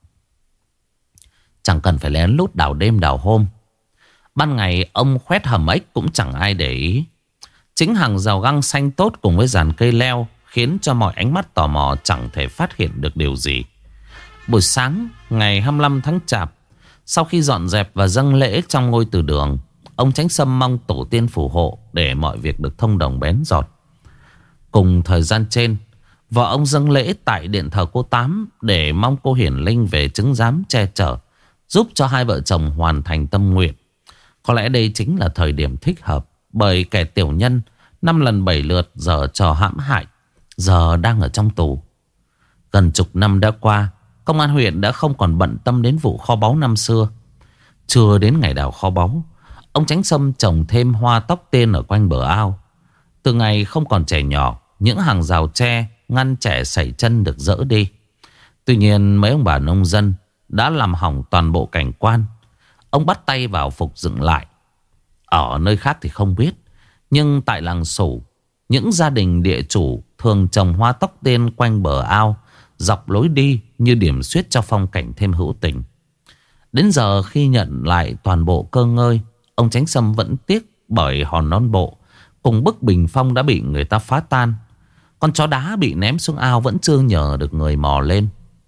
Chẳng cần phải lén lút đào đêm đào hôm. Ban ngày ông khoét hầm ếch cũng chẳng ai để ý. Chính hàng rào găng xanh tốt cùng với dàn cây leo khiến cho mọi ánh mắt tò mò chẳng thể phát hiện được điều gì. Buổi sáng ngày 25 tháng Chạp, sau khi dọn dẹp và dâng lễ trong ngôi từ đường, ông Chánh Sâm mong tổ tiên phù hộ để mọi việc được thông đồng bén giọt. Cùng thời gian trên, vợ ông dâng lễ tại điện thờ cô Tám để mong cô hiển linh về chứng giám che chở, giúp cho hai vợ chồng hoàn thành tâm nguyện. Có lẽ đây chính là thời điểm thích hợp, bởi kẻ tiểu nhân 5 lần 7 lượt giờ trò hãm hại, giờ đang ở trong tù. Gần chục năm đã qua, công an huyện đã không còn bận tâm đến vụ kho báu năm xưa. Chưa đến ngày đào kho báu, ông Chánh Sâm trồng thêm hoa tóc tiên ở quanh bờ ao. Từ ngày không còn trẻ nhỏ, những hàng rào tre ngăn trẻ sẩy chân được dỡ đi. Tuy nhiên mấy ông bà nông dân đã làm hỏng toàn bộ cảnh quan. Ông bắt tay vào phục dựng lại. Ở nơi khác thì không biết, nhưng tại làng Sủ, những gia đình địa chủ thường trồng hoa tóc tiên quanh bờ ao, dọc lối đi như điểm xuyết cho phong cảnh thêm hữu tình. Đến giờ khi nhận lại toàn bộ cơ ngơi, ông Chánh Sâm vẫn tiếc bởi hòn non bộ cùng bức bình phong đã bị người ta phá tan. Con chó đá bị ném xuống ao vẫn chưa nhờ được người mò lên.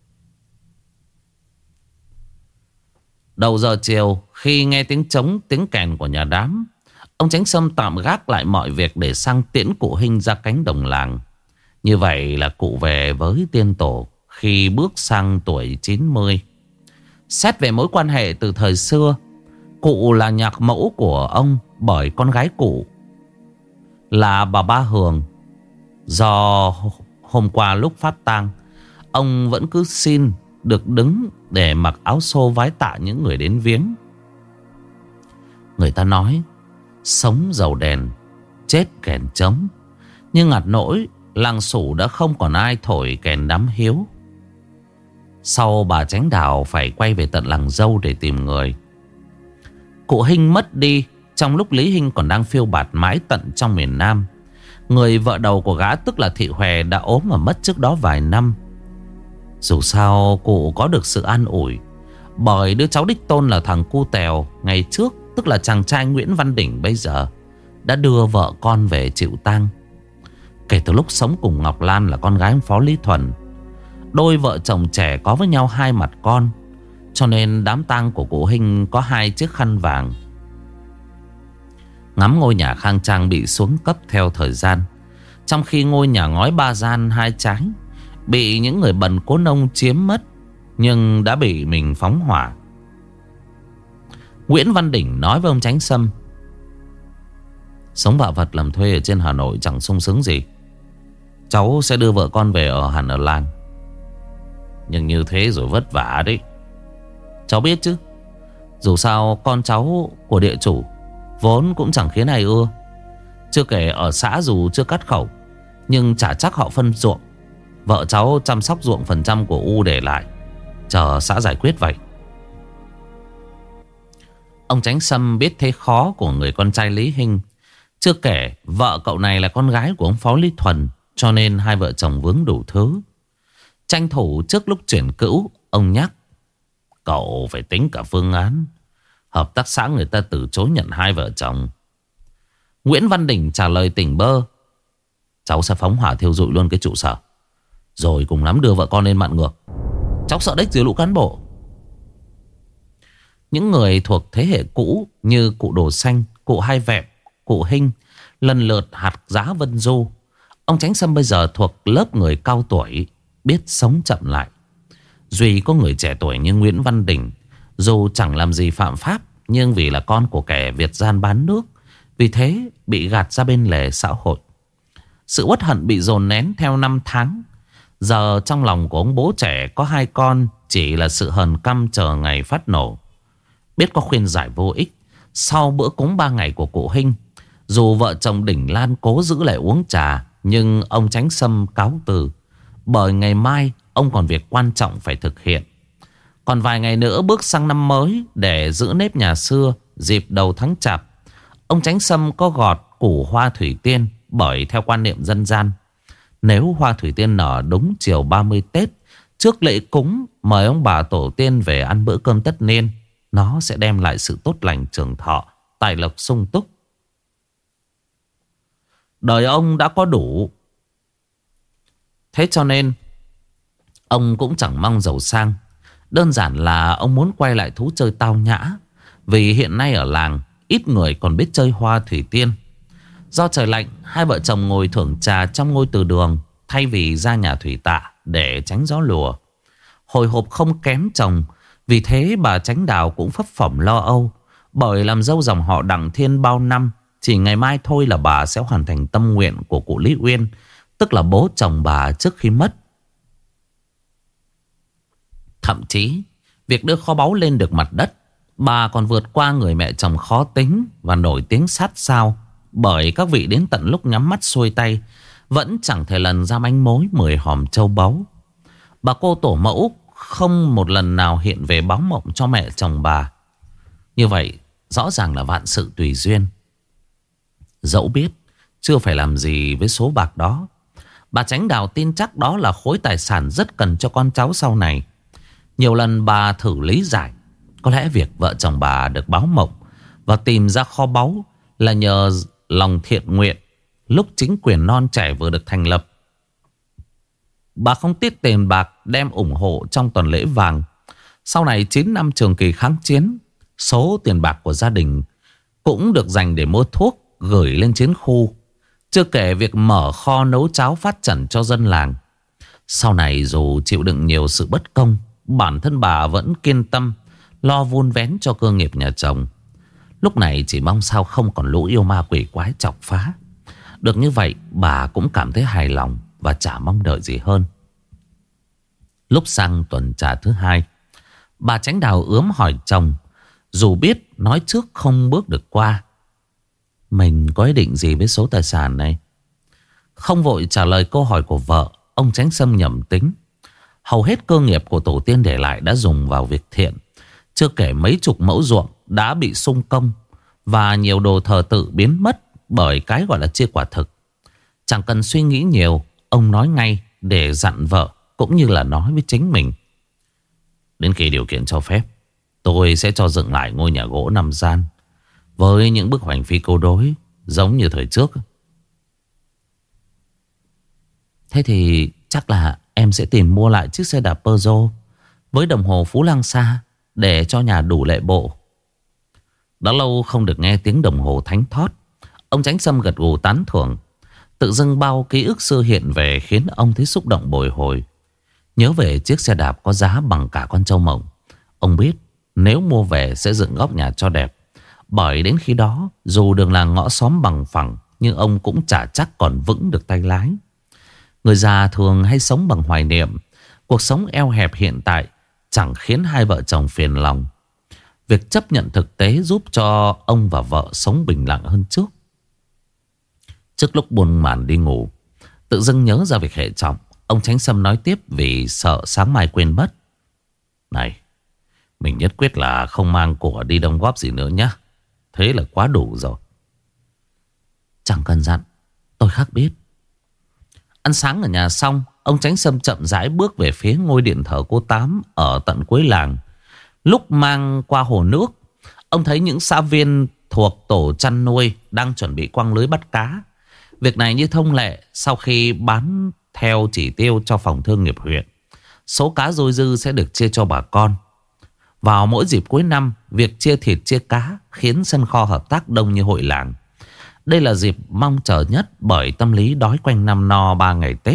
Đầu giờ chiều, khi nghe tiếng trống tiếng kèn của nhà đám, ông Chánh Sâm tạm gác lại mọi việc để sang tiễn cụ Hinh ra cánh đồng làng. Như vậy là cụ về với tiên tổ khi bước sang tuổi 90. Xét về mối quan hệ từ thời xưa, cụ là nhạc mẫu của ông bởi con gái cụ là bà Ba Hường. Do hôm qua lúc phát tang, ông vẫn cứ xin được đứng để mặc áo xô vái tạ những người đến viếng. Người ta nói sống dầu đèn, chết kèn trống. Nhưng ngặt nỗi làng Sủ đã không còn ai thổi kèn đám hiếu. Sau bà Chánh Đào phải quay về tận làng Dâu để tìm người. Cụ Hinh mất đi trong lúc Lý Hinh còn đang phiêu bạt mãi tận trong miền Nam. Người vợ đầu của gã tức là Thị Hòe đã ốm và mất trước đó vài năm. Dù sao cụ có được sự an ủi bởi đứa cháu đích tôn là thằng Cu Tèo ngày trước, tức là chàng trai Nguyễn Văn Đỉnh bây giờ, đã đưa vợ con về chịu tang. Kể từ lúc sống cùng Ngọc Lan là con gái ông Phó Lý Thuần, đôi vợ chồng trẻ có với nhau hai mặt con, cho nên đám tang của cụ Hinh có 2 chiếc khăn vàng. Ngắm ngôi nhà khang trang bị xuống cấp theo thời gian, trong khi ngôi nhà ngói 3 gian 2 trái bị những người bần cố nông chiếm mất, nhưng đã bị mình phóng hỏa. Nguyễn Văn Đỉnh nói với ông Chánh Sâm: sống vạ vật làm thuê ở trên Hà Nội chẳng sung sướng gì. Cháu sẽ đưa vợ con về ở hẳn ở làng. Nhưng như thế rồi vất vả đấy. Cháu biết chứ, dù sao con cháu của địa chủ vốn cũng chẳng khiến ai ưa. Chưa kể ở xã dù chưa cắt khẩu, nhưng chả chắc họ phân ruộng. Vợ cháu chăm sóc ruộng phần trăm của U để lại, chờ xã giải quyết vậy. Ông Chánh Sâm biết thế khó của người con trai Lý Hinh. Chưa kể vợ cậu này là con gái của ông Phó Lý Thuần, cho nên hai vợ chồng vướng đủ thứ. Tranh thủ trước lúc chuyển cữu, ông nhắc: cậu phải tính cả phương án. Hợp tác xã người ta từ chối nhận hai vợ chồng. Nguyễn Văn Đỉnh trả lời tỉnh bơ: cháu sẽ phóng hỏa thiêu rụi luôn cái trụ sở, rồi cùng lắm đưa vợ con lên mạn ngược. Cháu sợ đếch dưới lũ cán bộ. Những người thuộc thế hệ cũ như cụ Đồ Xanh, cụ Hai Vẹm, cụ Hinh lần lượt hạt giá Vân Du. Ông Chánh Sâm bây giờ thuộc lớp người cao tuổi, biết sống chậm lại. Duy có người trẻ tuổi như Nguyễn Văn Đỉnh, dù chẳng làm gì phạm pháp, nhưng vì là con của kẻ Việt gian bán nước, vì thế bị gạt ra bên lề xã hội. Sự uất hận bị dồn nén theo năm tháng. Giờ trong lòng của ông bố trẻ có 2 con chỉ là sự hờn căm chờ ngày phát nổ. Biết có khuyên giải vô ích, sau bữa cúng 3 ngày của cụ Hinh, dù vợ chồng Đỉnh Lan cố giữ lại uống trà, nhưng ông Chánh Sâm cáo từ, bởi ngày mai ông còn việc quan trọng phải thực hiện. Còn vài ngày nữa bước sang năm mới, để giữ nếp nhà xưa dịp đầu tháng Chạp, ông Chánh Sâm có gọt củ hoa thủy tiên. Bởi theo quan niệm dân gian, nếu hoa thủy tiên nở đúng chiều 30 Tết, trước lễ cúng mời ông bà tổ tiên về ăn bữa cơm tất niên, nó sẽ đem lại sự tốt lành trường thọ, tài lộc sung túc. Đời ông đã có đủ, thế cho nên ông cũng chẳng mong giàu sang. Đơn giản là ông muốn quay lại thú chơi tao nhã. Vì hiện nay ở làng ít người còn biết chơi hoa thủy tiên. Do trời lạnh, hai vợ chồng ngồi thưởng trà trong ngôi từ đường thay vì ra nhà thủy tạ để tránh gió lùa. Hồi hộp không kém chồng, vì thế bà Chánh Đào cũng phấp phỏng lo âu. Bởi làm dâu dòng họ Đặng Thiên bao năm, chỉ ngày mai thôi là bà sẽ hoàn thành tâm nguyện của cụ Lý Uyên, tức là bố chồng bà trước khi mất. Thậm chí, việc đưa kho báu lên được mặt đất, bà còn vượt qua người mẹ chồng khó tính và nổi tiếng sát sao. Bởi các vị đến tận lúc nhắm mắt xuôi tay vẫn chẳng thể lần ra manh mối 10 hòm châu báu. Bà cô tổ mẫu không một lần nào hiện về báo mộng cho mẹ chồng bà. Như vậy rõ ràng là vạn sự tùy duyên. Dẫu biết chưa phải làm gì với số bạc đó, bà Chánh Đào tin chắc đó là khối tài sản rất cần cho con cháu sau này. Nhiều lần bà thử lý giải, có lẽ việc vợ chồng bà được báo mộng và tìm ra kho báu là nhờ lòng thiện nguyện lúc chính quyền non trẻ vừa được thành lập. Bà không tiếc tiền bạc đem ủng hộ trong tuần lễ vàng. Sau này 9 năm trường kỳ kháng chiến, số tiền bạc của gia đình cũng được dành để mua thuốc gửi lên chiến khu. Chưa kể việc mở kho nấu cháo phát trần cho dân làng. Sau này dù chịu đựng nhiều sự bất công, bản thân bà vẫn kiên tâm lo vun vén cho cơ nghiệp nhà chồng. Lúc này chỉ mong sao không còn lũ yêu ma quỷ quái chọc phá. Được như vậy bà cũng cảm thấy hài lòng và chả mong đợi gì hơn. Lúc sang tuần trà thứ hai, bà Chánh Đào ướm hỏi chồng, dù biết nói trước không bước được qua: mình có ý định gì với số tài sản này? Không vội trả lời câu hỏi của vợ, ông Chánh Sâm nhẩm tính. Hầu hết cơ nghiệp của tổ tiên để lại đã dùng vào việc thiện. Chưa kể mấy chục mẫu ruộng đã bị sung công, và nhiều đồ thờ tự biến mất bởi cái gọi là chia quả thực. Chẳng cần suy nghĩ nhiều, ông nói ngay để dặn vợ cũng như là nói với chính mình: đến khi điều kiện cho phép, tôi sẽ cho dựng lại ngôi nhà gỗ 5 gian với những bức hoành phi câu đối giống như thời trước. Thế thì chắc là em sẽ tìm mua lại chiếc xe đạp Peugeot với đồng hồ Phú Lăng Xa để cho nhà đủ lệ bộ. Đã lâu không được nghe tiếng đồng hồ thánh thót, ông Chánh Sâm gật gù tán thưởng. Tự dưng bao ký ức xưa hiện về khiến ông thấy xúc động bồi hồi. Nhớ về chiếc xe đạp có giá bằng cả con trâu mộng. Ông biết nếu mua về sẽ dựng góc nhà cho đẹp. Bởi đến khi đó dù đường làng ngõ xóm bằng phẳng, nhưng ông cũng chả chắc còn vững được tay lái. Người già thường hay sống bằng hoài niệm. Cuộc sống eo hẹp hiện tại chẳng khiến hai vợ chồng phiền lòng. Việc chấp nhận thực tế giúp cho ông và vợ sống bình lặng hơn trước. Trước lúc buồn màn đi ngủ, tự dưng nhớ ra việc hệ trọng, ông Chánh Sâm nói tiếp vì sợ sáng mai quên mất: này, mình nhất quyết là không mang của đi đóng góp gì nữa nhé. Thế là quá đủ rồi. Chẳng cần dặn, tôi khắc biết. Ăn sáng ở nhà xong, ông Chánh Sâm chậm rãi bước về phía ngôi điện thờ cô Tám ở tận cuối làng. Lúc mang qua hồ nước, ông thấy những xã viên thuộc tổ chăn nuôi đang chuẩn bị quăng lưới bắt cá. Việc này như thông lệ, sau khi bán theo chỉ tiêu cho phòng thương nghiệp huyện, số cá dôi dư sẽ được chia cho bà con. Vào mỗi dịp cuối năm, việc chia thịt chia cá khiến sân kho hợp tác đông như hội làng. Đây là dịp mong chờ nhất bởi tâm lý đói quanh năm no 3 ngày Tết.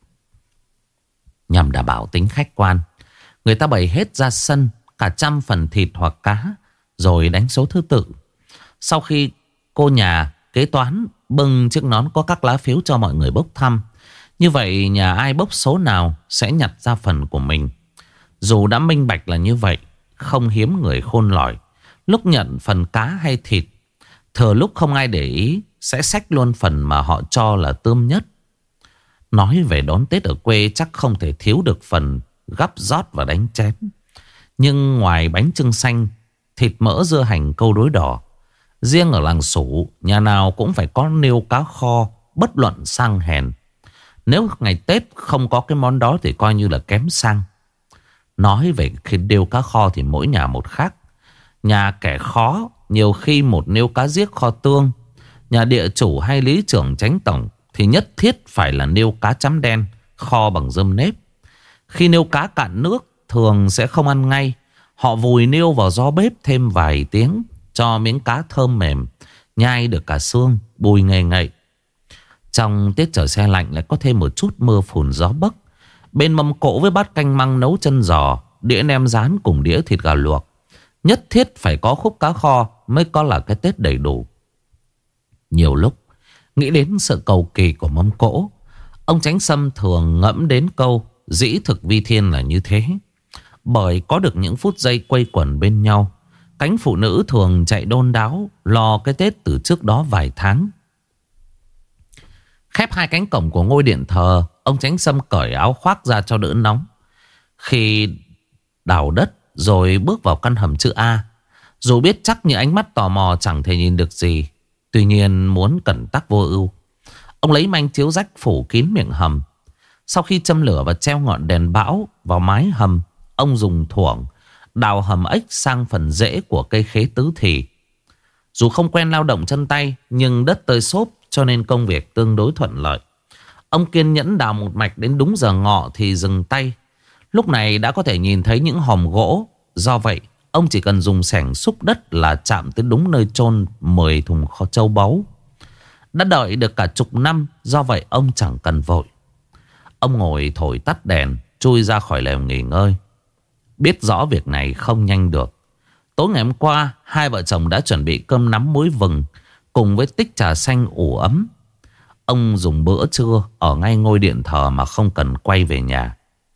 Nhằm đảm bảo tính khách quan, người ta bày hết ra sân cả 100 phần thịt hoặc cá, rồi đánh số thứ tự. Sau khi cô nhà kế toán bưng chiếc nón có các lá phiếu cho mọi người bốc thăm, như vậy nhà ai bốc số nào sẽ nhặt ra phần của mình. Dù đã minh bạch là như vậy, không hiếm người khôn lỏi lúc nhận phần cá hay thịt, thừa lúc không ai để ý sẽ xách luôn phần mà họ cho là tươm nhất. Nói về đón Tết ở quê chắc không thể thiếu được phần gắp rót và đánh chén. Nhưng ngoài bánh chưng xanh, thịt mỡ, dưa hành, câu đối đỏ, riêng ở làng Sủ, nhà nào cũng phải có niêu cá kho, bất luận sang hèn. Nếu ngày Tết không có cái món đó thì coi như là kém sang. Nói về khi niêu cá kho thì mỗi nhà một khác. Nhà kẻ khó nhiều khi một niêu cá giếc kho tương. Nhà địa chủ hay lý trưởng chánh tổng thì nhất thiết phải là niêu cá chấm đen kho bằng rơm nếp. Khi niêu cá cạn nước thường sẽ không ăn ngay. Họ vùi niêu vào gió bếp thêm vài tiếng cho miếng cá thơm mềm, nhai được cả xương, bùi ngậy ngậy. Trong tiết trời se lạnh lại có thêm một chút mưa phùn gió bấc. Bên mâm cỗ với bát canh măng nấu chân giò, đĩa nem rán cùng đĩa thịt gà luộc. Nhất thiết phải có khúc cá kho mới có là cái Tết đầy đủ. Nhiều lúc nghĩ đến sự cầu kỳ của mâm cỗ, ông Chánh Sâm thường ngẫm đến câu dĩ thực vi thiên là như thế. Bởi có được những phút giây quây quần bên nhau, cánh phụ nữ thường chạy đôn đáo lo cái Tết từ trước đó vài tháng. Khép hai cánh cổng của ngôi điện thờ, ông Chánh Sâm cởi áo khoác ra cho đỡ nóng. Khi đào đất rồi bước vào căn hầm chữ A, dù biết chắc như ánh mắt tò mò chẳng thể nhìn được gì, tuy nhiên muốn cẩn tắc vô ưu, ông lấy manh chiếu rách phủ kín miệng hầm. Sau khi châm lửa và treo ngọn đèn bão vào mái hầm, ông dùng thuổng đào hầm ếch sang phần rễ của cây khế tứ thì. Dù không quen lao động chân tay, nhưng đất tơi xốp cho nên công việc tương đối thuận lợi. Ông kiên nhẫn đào một mạch đến đúng giờ ngọ thì dừng tay. Lúc này đã có thể nhìn thấy những hòm gỗ. Do vậy ông chỉ cần dùng xẻng xúc đất là chạm tới đúng nơi chôn 10 thùng kho châu báu. Đã đợi được cả chục năm, do vậy ông chẳng cần vội. Ông ngồi thổi tắt đèn, chui ra khỏi lều nghỉ ngơi. Biết rõ việc này không nhanh được, tối ngày hôm qua hai vợ chồng đã chuẩn bị cơm nắm muối vừng cùng với tích trà xanh ủ ấm. Ông dùng bữa trưa ở ngay ngôi điện thờ mà không cần quay về nhà.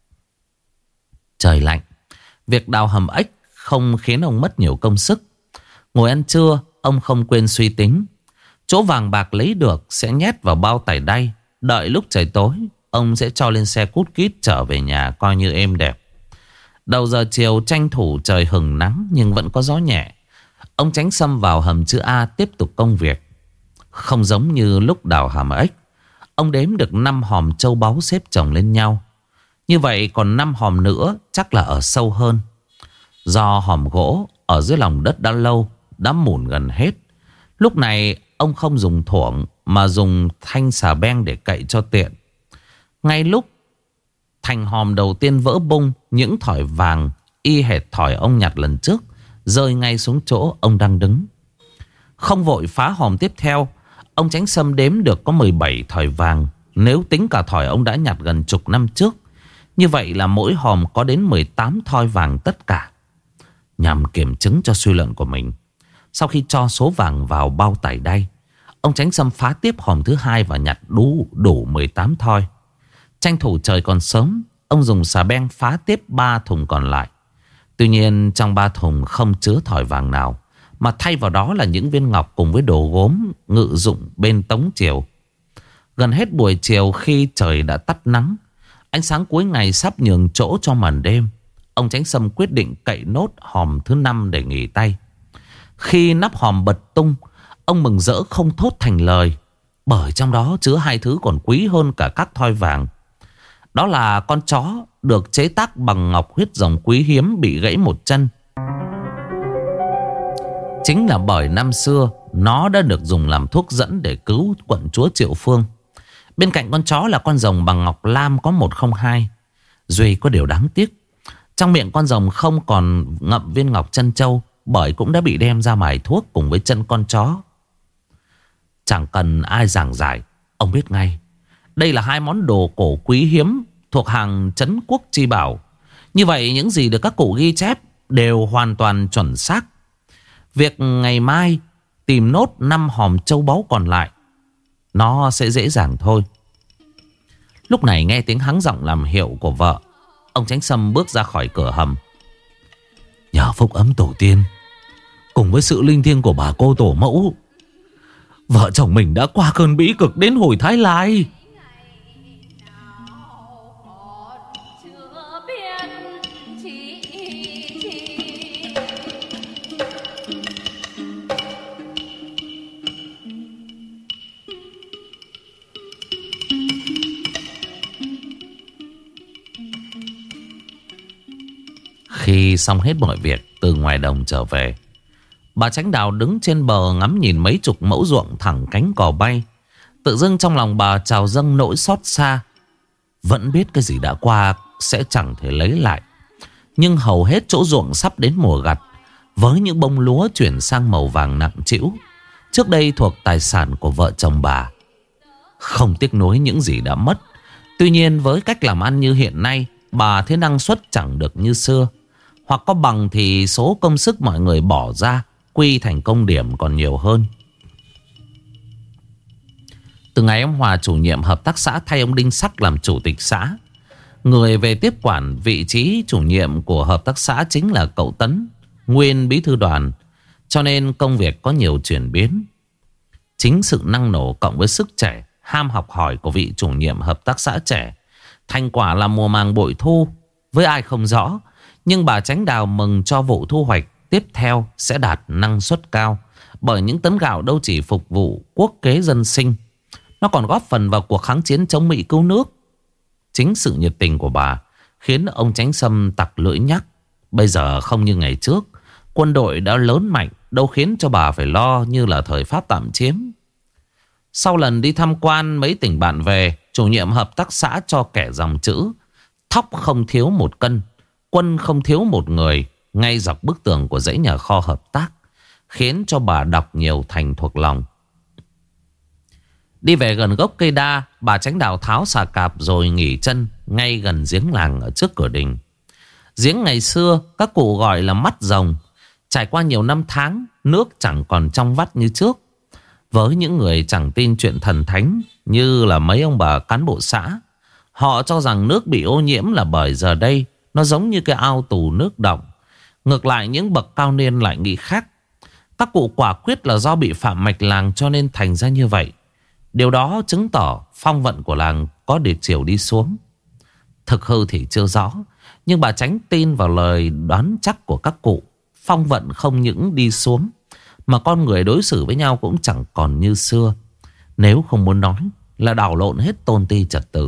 Trời lạnh, việc đào hầm ếch không khiến ông mất nhiều công sức. Ngồi ăn trưa, ông không quên suy tính. Chỗ vàng bạc lấy được sẽ nhét vào bao tải đay. Đợi lúc trời tối, ông sẽ cho lên xe cút kít trở về nhà coi như êm đẹp. Đầu giờ chiều tranh thủ trời hừng nắng nhưng vẫn có gió nhẹ. Ông Chánh Sâm vào hầm chữ A tiếp tục công việc. Không giống như lúc đào hầm ếch, ông đếm được 5 hòm châu báu xếp chồng lên nhau. Như vậy còn 5 hòm nữa chắc là ở sâu hơn. Do hòm gỗ ở dưới lòng đất đã lâu, đã mủn gần hết. Lúc này ông không dùng thuổng mà dùng thanh xà beng để cậy cho tiện. Ngay lúc thành hòm đầu tiên vỡ bung, những thỏi vàng y hệt thỏi ông nhặt lần trước rơi ngay xuống chỗ ông đang đứng. Không vội phá hòm tiếp theo, ông Chánh Sâm đếm được có 17 thỏi vàng. Nếu tính cả thỏi ông đã nhặt gần chục năm trước, như vậy là mỗi hòm có đến 18 thỏi vàng tất cả. Nhằm kiểm chứng cho suy luận của mình, sau khi cho số vàng vào bao tải đay, ông Chánh Sâm phá tiếp hòm thứ hai và nhặt đủ 18 thỏi. Tranh thủ trời còn sớm, ông dùng xà beng phá tiếp 3 thùng còn lại. Tuy nhiên trong 3 thùng không chứa thỏi vàng nào, mà thay vào đó là những viên ngọc cùng với đồ gốm ngự dụng bên Tống Triều. Gần hết buổi chiều, khi trời đã tắt nắng, ánh sáng cuối ngày sắp nhường chỗ cho màn đêm, ông Chánh Sâm quyết định cậy nốt hòm thứ 5 để nghỉ tay. Khi nắp hòm bật tung, ông mừng rỡ không thốt thành lời, bởi trong đó chứa 2 thứ còn quý hơn cả các thỏi vàng. Đó là con chó được chế tác bằng ngọc huyết rồng quý hiếm bị gãy một chân. Chính là bởi năm xưa nó đã được dùng làm thuốc dẫn để cứu quận chúa Triệu Phương. Bên cạnh con chó là con rồng bằng ngọc lam có 102. Duy có điều đáng tiếc, trong miệng con rồng không còn ngậm viên ngọc chân châu, bởi cũng đã bị đem ra mài thuốc cùng với chân con chó. Chẳng cần ai giảng giải, ông biết ngay đây là 2 món đồ cổ quý hiếm thuộc hàng trấn quốc chi bảo. Như vậy những gì được các cụ ghi chép đều hoàn toàn chuẩn xác. Việc ngày mai tìm nốt 5 hòm châu báu còn lại, nó sẽ dễ dàng thôi. Lúc này nghe tiếng hắng giọng làm hiệu của vợ, ông Chánh Sâm bước ra khỏi cửa hầm. Nhờ phúc ấm tổ tiên cùng với sự linh thiêng của bà cô tổ mẫu, vợ chồng mình đã qua cơn bĩ cực đến hồi Thái Lai. Khi xong hết mọi việc, từ ngoài đồng trở về, bà Chánh Đào đứng trên bờ ngắm nhìn mấy chục mẫu ruộng thẳng cánh cò bay. Tự dưng trong lòng bà trào dâng nỗi xót xa. Vẫn biết cái gì đã qua sẽ chẳng thể lấy lại, nhưng hầu hết chỗ ruộng sắp đến mùa gặt, với những bông lúa chuyển sang màu vàng nặng trĩu, trước đây thuộc tài sản của vợ chồng bà. Không tiếc nuối những gì đã mất. Tuy nhiên với cách làm ăn như hiện nay, bà thấy năng suất chẳng được như xưa. Hoặc có bằng thì số công sức mọi người bỏ ra quy thành công điểm còn nhiều hơn. Từ ngày ông Hòa chủ nhiệm hợp tác xã thay ông Đinh Sắc làm chủ tịch xã, người về tiếp quản vị trí chủ nhiệm của hợp tác xã chính là cậu Tấn, nguyên bí thư đoàn. Cho nên công việc có nhiều chuyển biến. Chính sự năng nổ cộng với sức trẻ, ham học hỏi của vị chủ nhiệm hợp tác xã trẻ, thành quả là mùa màng bội thu với ai không rõ. Nhưng bà Chánh Đào mừng cho vụ thu hoạch tiếp theo sẽ đạt năng suất cao. Bởi những tấn gạo đâu chỉ phục vụ quốc kế dân sinh, nó còn góp phần vào cuộc kháng chiến chống Mỹ cứu nước. Chính sự nhiệt tình của bà khiến ông Chánh Sâm tặc lưỡi nhắc. Bây giờ không như ngày trước, quân đội đã lớn mạnh, đâu khiến cho bà phải lo như là thời Pháp tạm chiếm. Sau lần đi tham quan mấy tỉnh bạn về, chủ nhiệm hợp tác xã cho kẻ dòng chữ: thóc không thiếu một cân, quân không thiếu một người, ngay dọc bức tường của dãy nhà kho hợp tác, khiến cho bà đọc nhiều thành thuộc lòng. Đi về gần gốc cây đa, bà Chánh Đào tháo xà cạp rồi nghỉ chân ngay gần giếng làng ở trước cửa đình. Giếng ngày xưa các cụ gọi là mắt rồng. Trải qua nhiều năm tháng, nước chẳng còn trong vắt như trước. Với những người chẳng tin chuyện thần thánh như là mấy ông bà cán bộ xã, họ cho rằng nước bị ô nhiễm là bởi giờ đây nó giống như cái ao tù nước đọng. Ngược lại những bậc cao niên lại nghĩ khác. Các cụ quả quyết là do bị phạm mạch làng cho nên thành ra như vậy. Điều đó chứng tỏ phong vận của làng có điệp chiều đi xuống. Thực hư thì chưa rõ, nhưng bà Chánh tin vào lời đoán chắc của các cụ. Phong vận không những đi xuống, mà con người đối xử với nhau cũng chẳng còn như xưa. Nếu không muốn nói là đảo lộn hết tôn ti trật tự.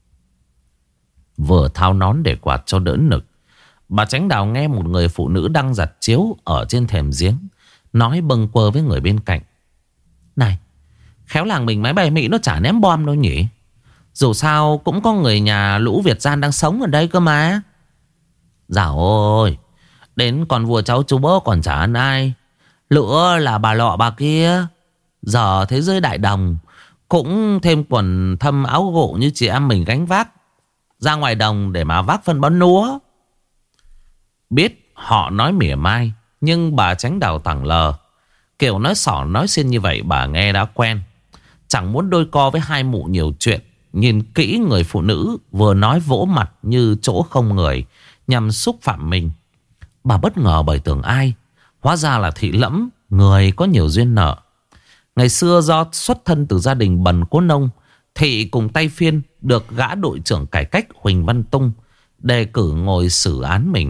Vừa tháo nón để quạt cho đỡ nực, bà Chánh Đào nghe một người phụ nữ đang giặt chiếu ở trên thềm giếng nói bâng quơ với người bên cạnh: này, khéo làng mình máy bay Mỹ nó chả ném bom đâu nhỉ? Dù sao cũng có người nhà lũ Việt gian đang sống ở đây cơ mà. Dạ ôi, đến con vua cháu chú bố còn chả ăn ai. Lửa là bà lọ bà kia. Giờ thế giới đại đồng cũng thêm quần thâm áo gỗ như chị em mình gánh vác ra ngoài đồng để mà vác phân bón lúa. Biết họ nói mỉa mai, nhưng bà Chánh Đào thẳng lờ. Kiểu nói xỏ nói xiên như vậy bà nghe đã quen. Chẳng muốn đôi co với hai mụ nhiều chuyện. Nhìn kỹ người phụ nữ vừa nói vỗ mặt như chỗ không người, nhằm xúc phạm mình. Bà bất ngờ bởi tưởng ai. Hóa ra là Thị Lẫm, người có nhiều duyên nợ. Ngày xưa do xuất thân từ gia đình bần cố nông, Thị cùng tay phiên được gã đội trưởng cải cách Huỳnh Văn Tung đề cử ngồi xử án mình.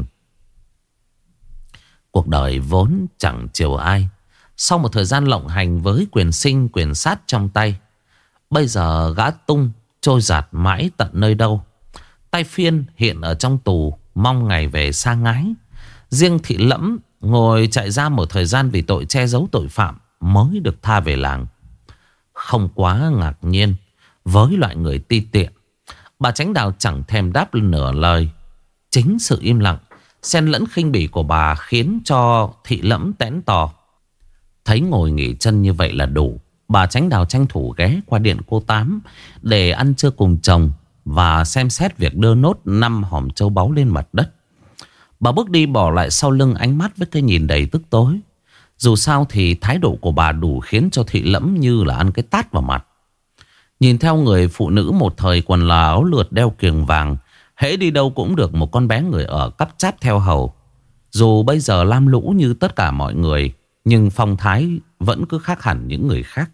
Cuộc đời vốn chẳng chiều ai. Sau một thời gian lộng hành với quyền sinh quyền sát trong tay, bây giờ gã Tung trôi giạt mãi tận nơi đâu. Tay phiên hiện ở trong tù, mong ngày về sa ngái. Riêng Thị Lẫm ngồi chạy ra một thời gian vì tội che giấu tội phạm, mới được tha về làng. Không quá ngạc nhiên với loại người ti tiện, bà Chánh Đào chẳng thèm đáp nửa lời. Chính sự im lặng xen lẫn khinh bỉ của bà khiến cho Thị Lẫm tẽn tò. Thấy ngồi nghỉ chân như vậy là đủ, bà Chánh Đào tranh thủ ghé qua điện cô Tám để ăn trưa cùng chồng và xem xét việc đưa nốt 5 hòm châu báu lên mặt đất. Bà bước đi bỏ lại sau lưng ánh mắt với cái nhìn đầy tức tối. Dù sao thì thái độ của bà đủ khiến cho Thị Lẫm như là ăn cái tát vào mặt. Nhìn theo người phụ nữ một thời quần là áo lượt đeo kiềng vàng, hễ đi đâu cũng được một con bé người ở cắp cháp theo hầu. Dù bây giờ lam lũ như tất cả mọi người, nhưng phong thái vẫn cứ khác hẳn những người khác,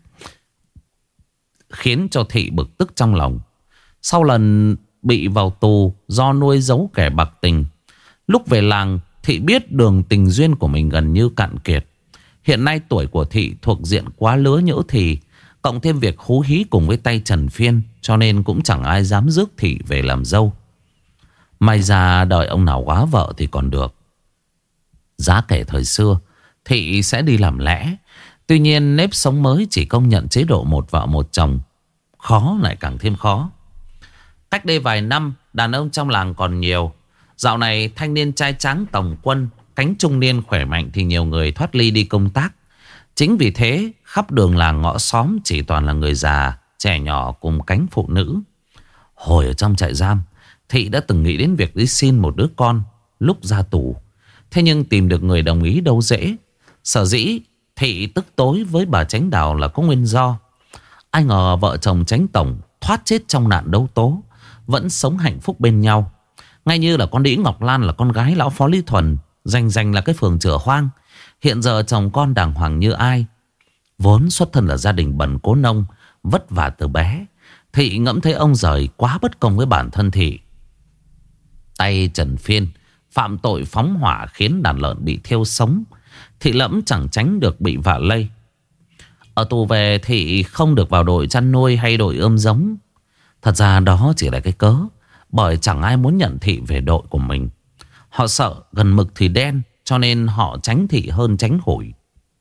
khiến cho Thị bực tức trong lòng. Sau lần bị vào tù do nuôi giấu kẻ bạc tình, lúc về làng Thị biết đường tình duyên của mình gần như cạn kiệt. Hiện nay tuổi của Thị thuộc diện quá lứa nhỡ thì, cộng thêm việc hú hí cùng với tay Trần Phiên, cho nên cũng chẳng ai dám rước Thị về làm dâu. May ra đợi ông nào quá vợ thì còn được. Giá kể thời xưa Thị sẽ đi làm lẽ. Tuy nhiên nếp sống mới chỉ công nhận chế độ một vợ một chồng, khó lại càng thêm khó. Cách đây vài năm, đàn ông trong làng còn nhiều. Dạo này thanh niên trai tráng tổng quân, cánh trung niên khỏe mạnh thì nhiều người thoát ly đi công tác. Chính vì thế khắp đường làng ngõ xóm chỉ toàn là người già, trẻ nhỏ cùng cánh phụ nữ. Hồi ở trong trại giam, Thị đã từng nghĩ đến việc đi xin một đứa con lúc ra tù. Thế nhưng tìm được người đồng ý đâu dễ. Sở dĩ Thị tức tối với bà Chánh Đào là có nguyên do. Ai ngờ vợ chồng Chánh Tổng thoát chết trong nạn đấu tố, vẫn sống hạnh phúc bên nhau. Ngay như là con đĩ Ngọc Lan là con gái lão Phó Lý Thuần, danh là cái phường Chửa Hoang. Hiện giờ chồng con đàng hoàng như ai. Vốn xuất thân là gia đình bần cố nông, vất vả từ bé. Thị ngẫm thấy ông rời quá bất công với bản thân Thị. Tay Trần Phiên phạm tội phóng hỏa khiến đàn lợn bị thiêu sống. Thị lẫm chẳng tránh được bị vạ lây. Ở tù về Thị không được vào đội chăn nuôi hay đội ươm giống. Thật ra đó chỉ là cái cớ, bởi chẳng ai muốn nhận Thị về đội của mình. Họ sợ gần mực thì đen, cho nên họ tránh Thị hơn tránh hủi.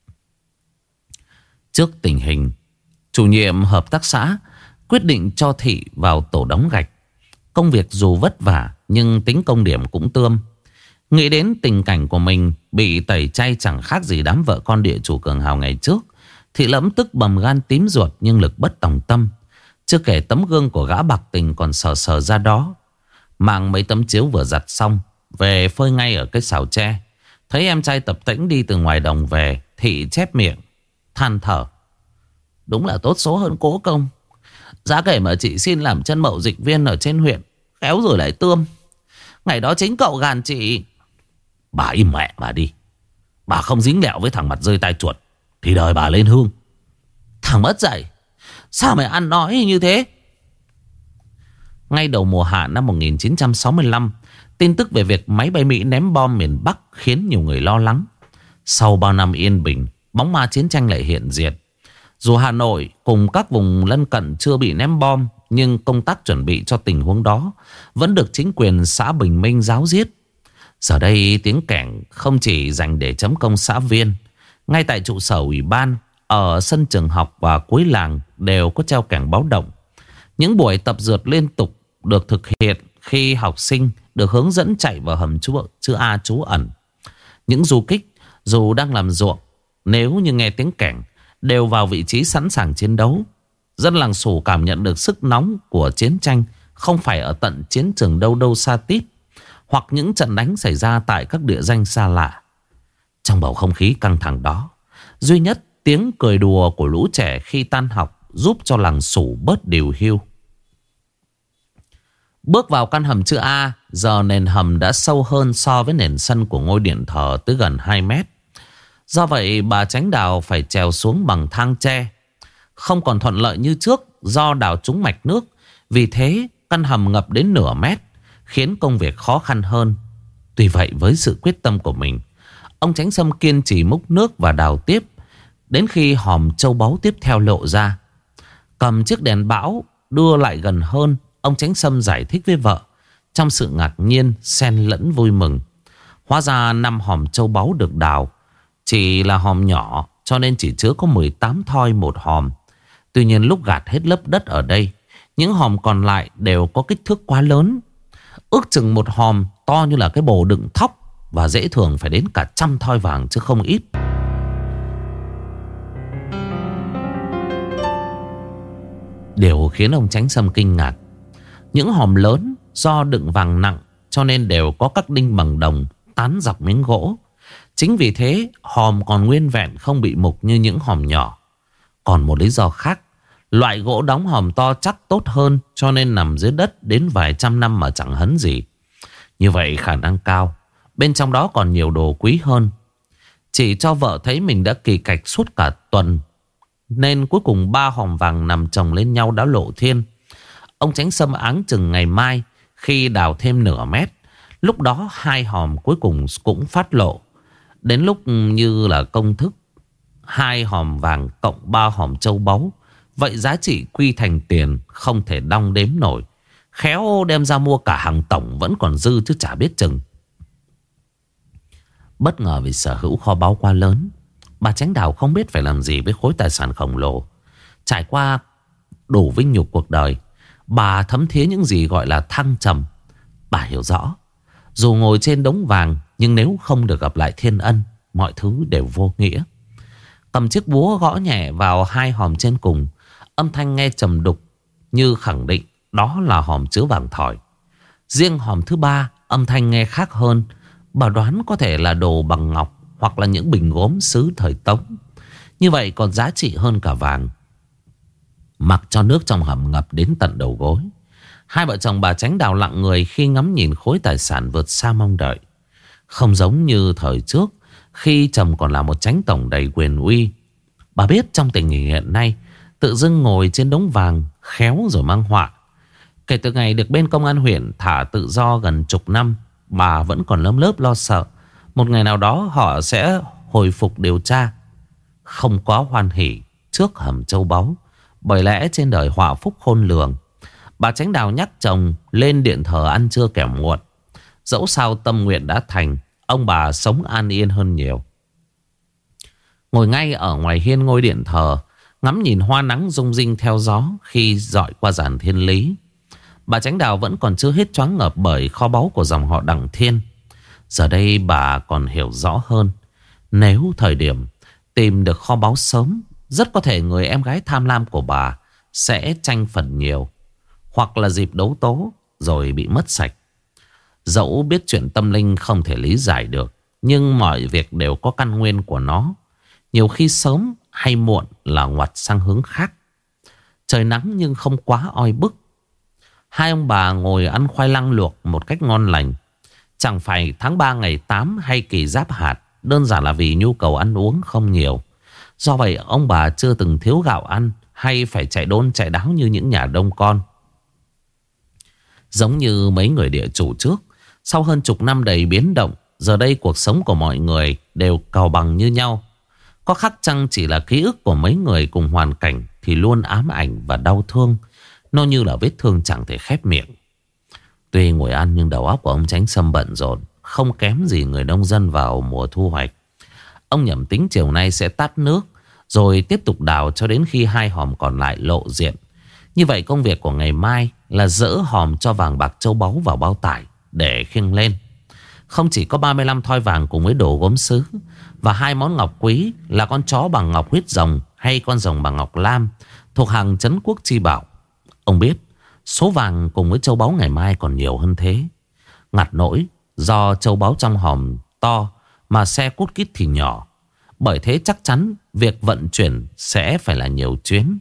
Trước tình hình, chủ nhiệm hợp tác xã quyết định cho Thị vào tổ đóng gạch. Công việc dù vất vả nhưng tính công điểm cũng tươm. Nghĩ đến tình cảnh của mình bị tẩy chay chẳng khác gì đám vợ con địa chủ cường hào ngày trước, Thị lẫm tức bầm gan tím ruột nhưng lực bất tòng tâm. Chưa kể tấm gương của gã bạc tình còn sờ ra đó. Mang mấy tấm chiếu vừa giặt xong về phơi ngay ở cái xào tre. Thấy em trai Tập Tĩnh đi từ ngoài đồng về, Thị chép miệng than thở. Đúng là tốt số hơn cố công. Giá kể mà chị xin làm chân mậu dịch viên ở trên huyện, khéo rồi lại tươm. Ngày đó chính cậu gàn chị. Bà im mẹ bà đi. Bà không dính lẹo với thằng mặt rơi tai chuột thì đời bà lên hương. Thằng mất dạy, sao mày ăn nói như thế? Ngay đầu mùa hạ năm 1965, tin tức về việc máy bay Mỹ ném bom miền Bắc khiến nhiều người lo lắng. Sau bao năm yên bình, bóng ma chiến tranh lại hiện diện. Dù Hà Nội cùng các vùng lân cận chưa bị ném bom, nhưng công tác chuẩn bị cho tình huống đó vẫn được chính quyền xã Bình Minh giáo diết. Giờ đây tiếng kẻng không chỉ dành để chấm công xã viên. Ngay tại trụ sở ủy ban, ở sân trường học và cuối làng đều có treo kẻng báo động. Những buổi tập dượt liên tục được thực hiện khi học sinh được hướng dẫn chạy vào hầm chữ A trú ẩn. Những du kích dù đang làm ruộng, nếu như nghe tiếng kẻng đều vào vị trí sẵn sàng chiến đấu. Dân làng Sủ cảm nhận được sức nóng của chiến tranh không phải ở tận chiến trường đâu xa tít, hoặc những trận đánh xảy ra tại các địa danh xa lạ. Trong bầu không khí căng thẳng đó, duy nhất tiếng cười đùa của lũ trẻ khi tan học giúp cho làng Sủ bớt điều hiu. Bước vào căn hầm chữ A, giờ nền hầm đã sâu hơn so với nền sân của ngôi điện thờ tới gần 2 mét. Do vậy bà Chánh Đào phải trèo xuống bằng thang tre. Không còn thuận lợi như trước do đào trúng mạch nước. Vì thế căn hầm ngập đến nửa mét, khiến công việc khó khăn hơn. Tuy vậy với sự quyết tâm của mình, ông Chánh Sâm kiên trì múc nước và đào tiếp đến khi hòm châu báu tiếp theo lộ ra. Cầm chiếc đèn bão đưa lại gần hơn, ông Chánh Sâm giải thích với vợ trong sự ngạc nhiên xen lẫn vui mừng. Hóa ra 5 hòm châu báu được đào chỉ là hòm nhỏ, cho nên chỉ chứa có 18 thoi một hòm. Tuy nhiên lúc gạt hết lớp đất ở đây, những hòm còn lại đều có kích thước quá lớn. Ước chừng một hòm to như là cái bồ đựng thóc, và dễ thường phải đến cả 100 thoi vàng chứ không ít. Điều khiến ông Chánh Sâm kinh ngạc, những hòm lớn do đựng vàng nặng cho nên đều có các đinh bằng đồng tán dọc miếng gỗ. Chính vì thế hòm còn nguyên vẹn không bị mục như những hòm nhỏ. Còn một lý do khác, loại gỗ đóng hòm to chắc tốt hơn, cho nên nằm dưới đất đến vài trăm năm mà chẳng hấn gì. Như vậy khả năng cao bên trong đó còn nhiều đồ quý hơn. Chỉ cho vợ thấy mình đã kỳ cạch suốt cả tuần, nên cuối cùng 3 hòm vàng nằm chồng lên nhau đã lộ thiên. Ông Chánh Sâm áng chừng ngày mai khi đào thêm nửa mét, lúc đó 2 hòm cuối cùng cũng phát lộ. Đến lúc như là công thức 2 hòm vàng cộng 3 hòm châu báu, vậy giá trị quy thành tiền không thể đong đếm nổi. Khéo đem ra mua cả hàng tổng vẫn còn dư chứ chả biết chừng. Bất ngờ vì sở hữu kho báu quá lớn, bà Chánh Đào không biết phải làm gì với khối tài sản khổng lồ. Trải qua đủ vinh nhục cuộc đời, bà thấm thía những gì gọi là thăng trầm. Bà hiểu rõ, dù ngồi trên đống vàng, nhưng nếu không được gặp lại thiên ân, mọi thứ đều vô nghĩa. cầm chiếc búa gõ nhẹ vào hai hòm trên cùng. Âm thanh nghe trầm đục như khẳng định đó là hòm chứa vàng thỏi. Riêng hòm thứ ba âm thanh nghe khác hơn. Bà đoán có thể là đồ bằng ngọc hoặc là những bình gốm sứ thời Tống. Như vậy còn giá trị hơn cả vàng. Mặc cho nước trong hầm ngập đến tận đầu gối, hai vợ chồng bà Chánh Đào lặng người khi ngắm nhìn khối tài sản vượt xa mong đợi. Không giống như thời trước, khi chồng còn là một chánh tổng đầy quyền uy. Bà biết trong tình hình hiện nay, tự dưng ngồi trên đống vàng khéo rồi mang họa. Kể từ ngày được bên công an huyện thả tự do gần chục năm, bà vẫn còn lấm lớp lo sợ một ngày nào đó họ sẽ hồi phục điều tra. Không quá hoan hỉ trước hầm châu báu, bởi lẽ trên đời họa phúc khôn lường. Bà Chánh Đào nhắc chồng lên điện thờ ăn trưa kẻo muộn. Dẫu sao tâm nguyện đã thành, ông bà sống an yên hơn nhiều. Ngồi ngay ở ngoài hiên ngôi điện thờ, ngắm nhìn hoa nắng rung rinh theo gió khi dọi qua giàn thiên lý, bà Chánh Đào vẫn còn chưa hết choáng ngợp bởi kho báu của dòng họ Đặng Thiên. Giờ đây bà còn hiểu rõ hơn. Nếu thời điểm tìm được kho báu sớm, rất có thể người em gái tham lam của bà sẽ tranh phần nhiều, hoặc là dịp đấu tố rồi bị mất sạch. Dẫu biết chuyện tâm linh không thể lý giải được, nhưng mọi việc đều có căn nguyên của nó. Nhiều khi sớm hay muộn là ngoặt sang hướng khác. Trời nắng nhưng không quá oi bức. Hai ông bà ngồi ăn khoai lang luộc một cách ngon lành. Chẳng phải tháng 3 ngày 8 hay kỳ giáp hạt, đơn giản là vì nhu cầu ăn uống không nhiều. Do vậy ông bà chưa từng thiếu gạo ăn hay phải chạy đôn chạy đáo như những nhà đông con. Giống như mấy người địa chủ trước, sau hơn chục năm đầy biến động, giờ đây cuộc sống của mọi người đều cào bằng như nhau. Có khắc chăng chỉ là ký ức của mấy người cùng hoàn cảnh thì luôn ám ảnh và đau thương. Nó như là vết thương chẳng thể khép miệng. Tuy ngồi ăn nhưng đầu óc của ông Chánh Sâm bận rộn, không kém gì người nông dân vào mùa thu hoạch. Ông nhẩm tính chiều nay sẽ tát nước, rồi tiếp tục đào cho đến khi hai hòm còn lại lộ diện. Như vậy công việc của ngày mai là dỡ hòm cho vàng bạc châu báu vào bao tải để khiêng lên. Không chỉ có 35 thoi vàng cùng với đồ gốm sứ và hai món ngọc quý là con chó bằng ngọc huyết rồng hay con rồng bằng ngọc lam thuộc hàng Trấn Quốc chi bảo. Ông biết số vàng cùng với châu báu ngày mai còn nhiều hơn thế. Ngặt nỗi do châu báu trong hòm to mà xe cút kít thì nhỏ. Bởi thế chắc chắn việc vận chuyển sẽ phải là nhiều chuyến.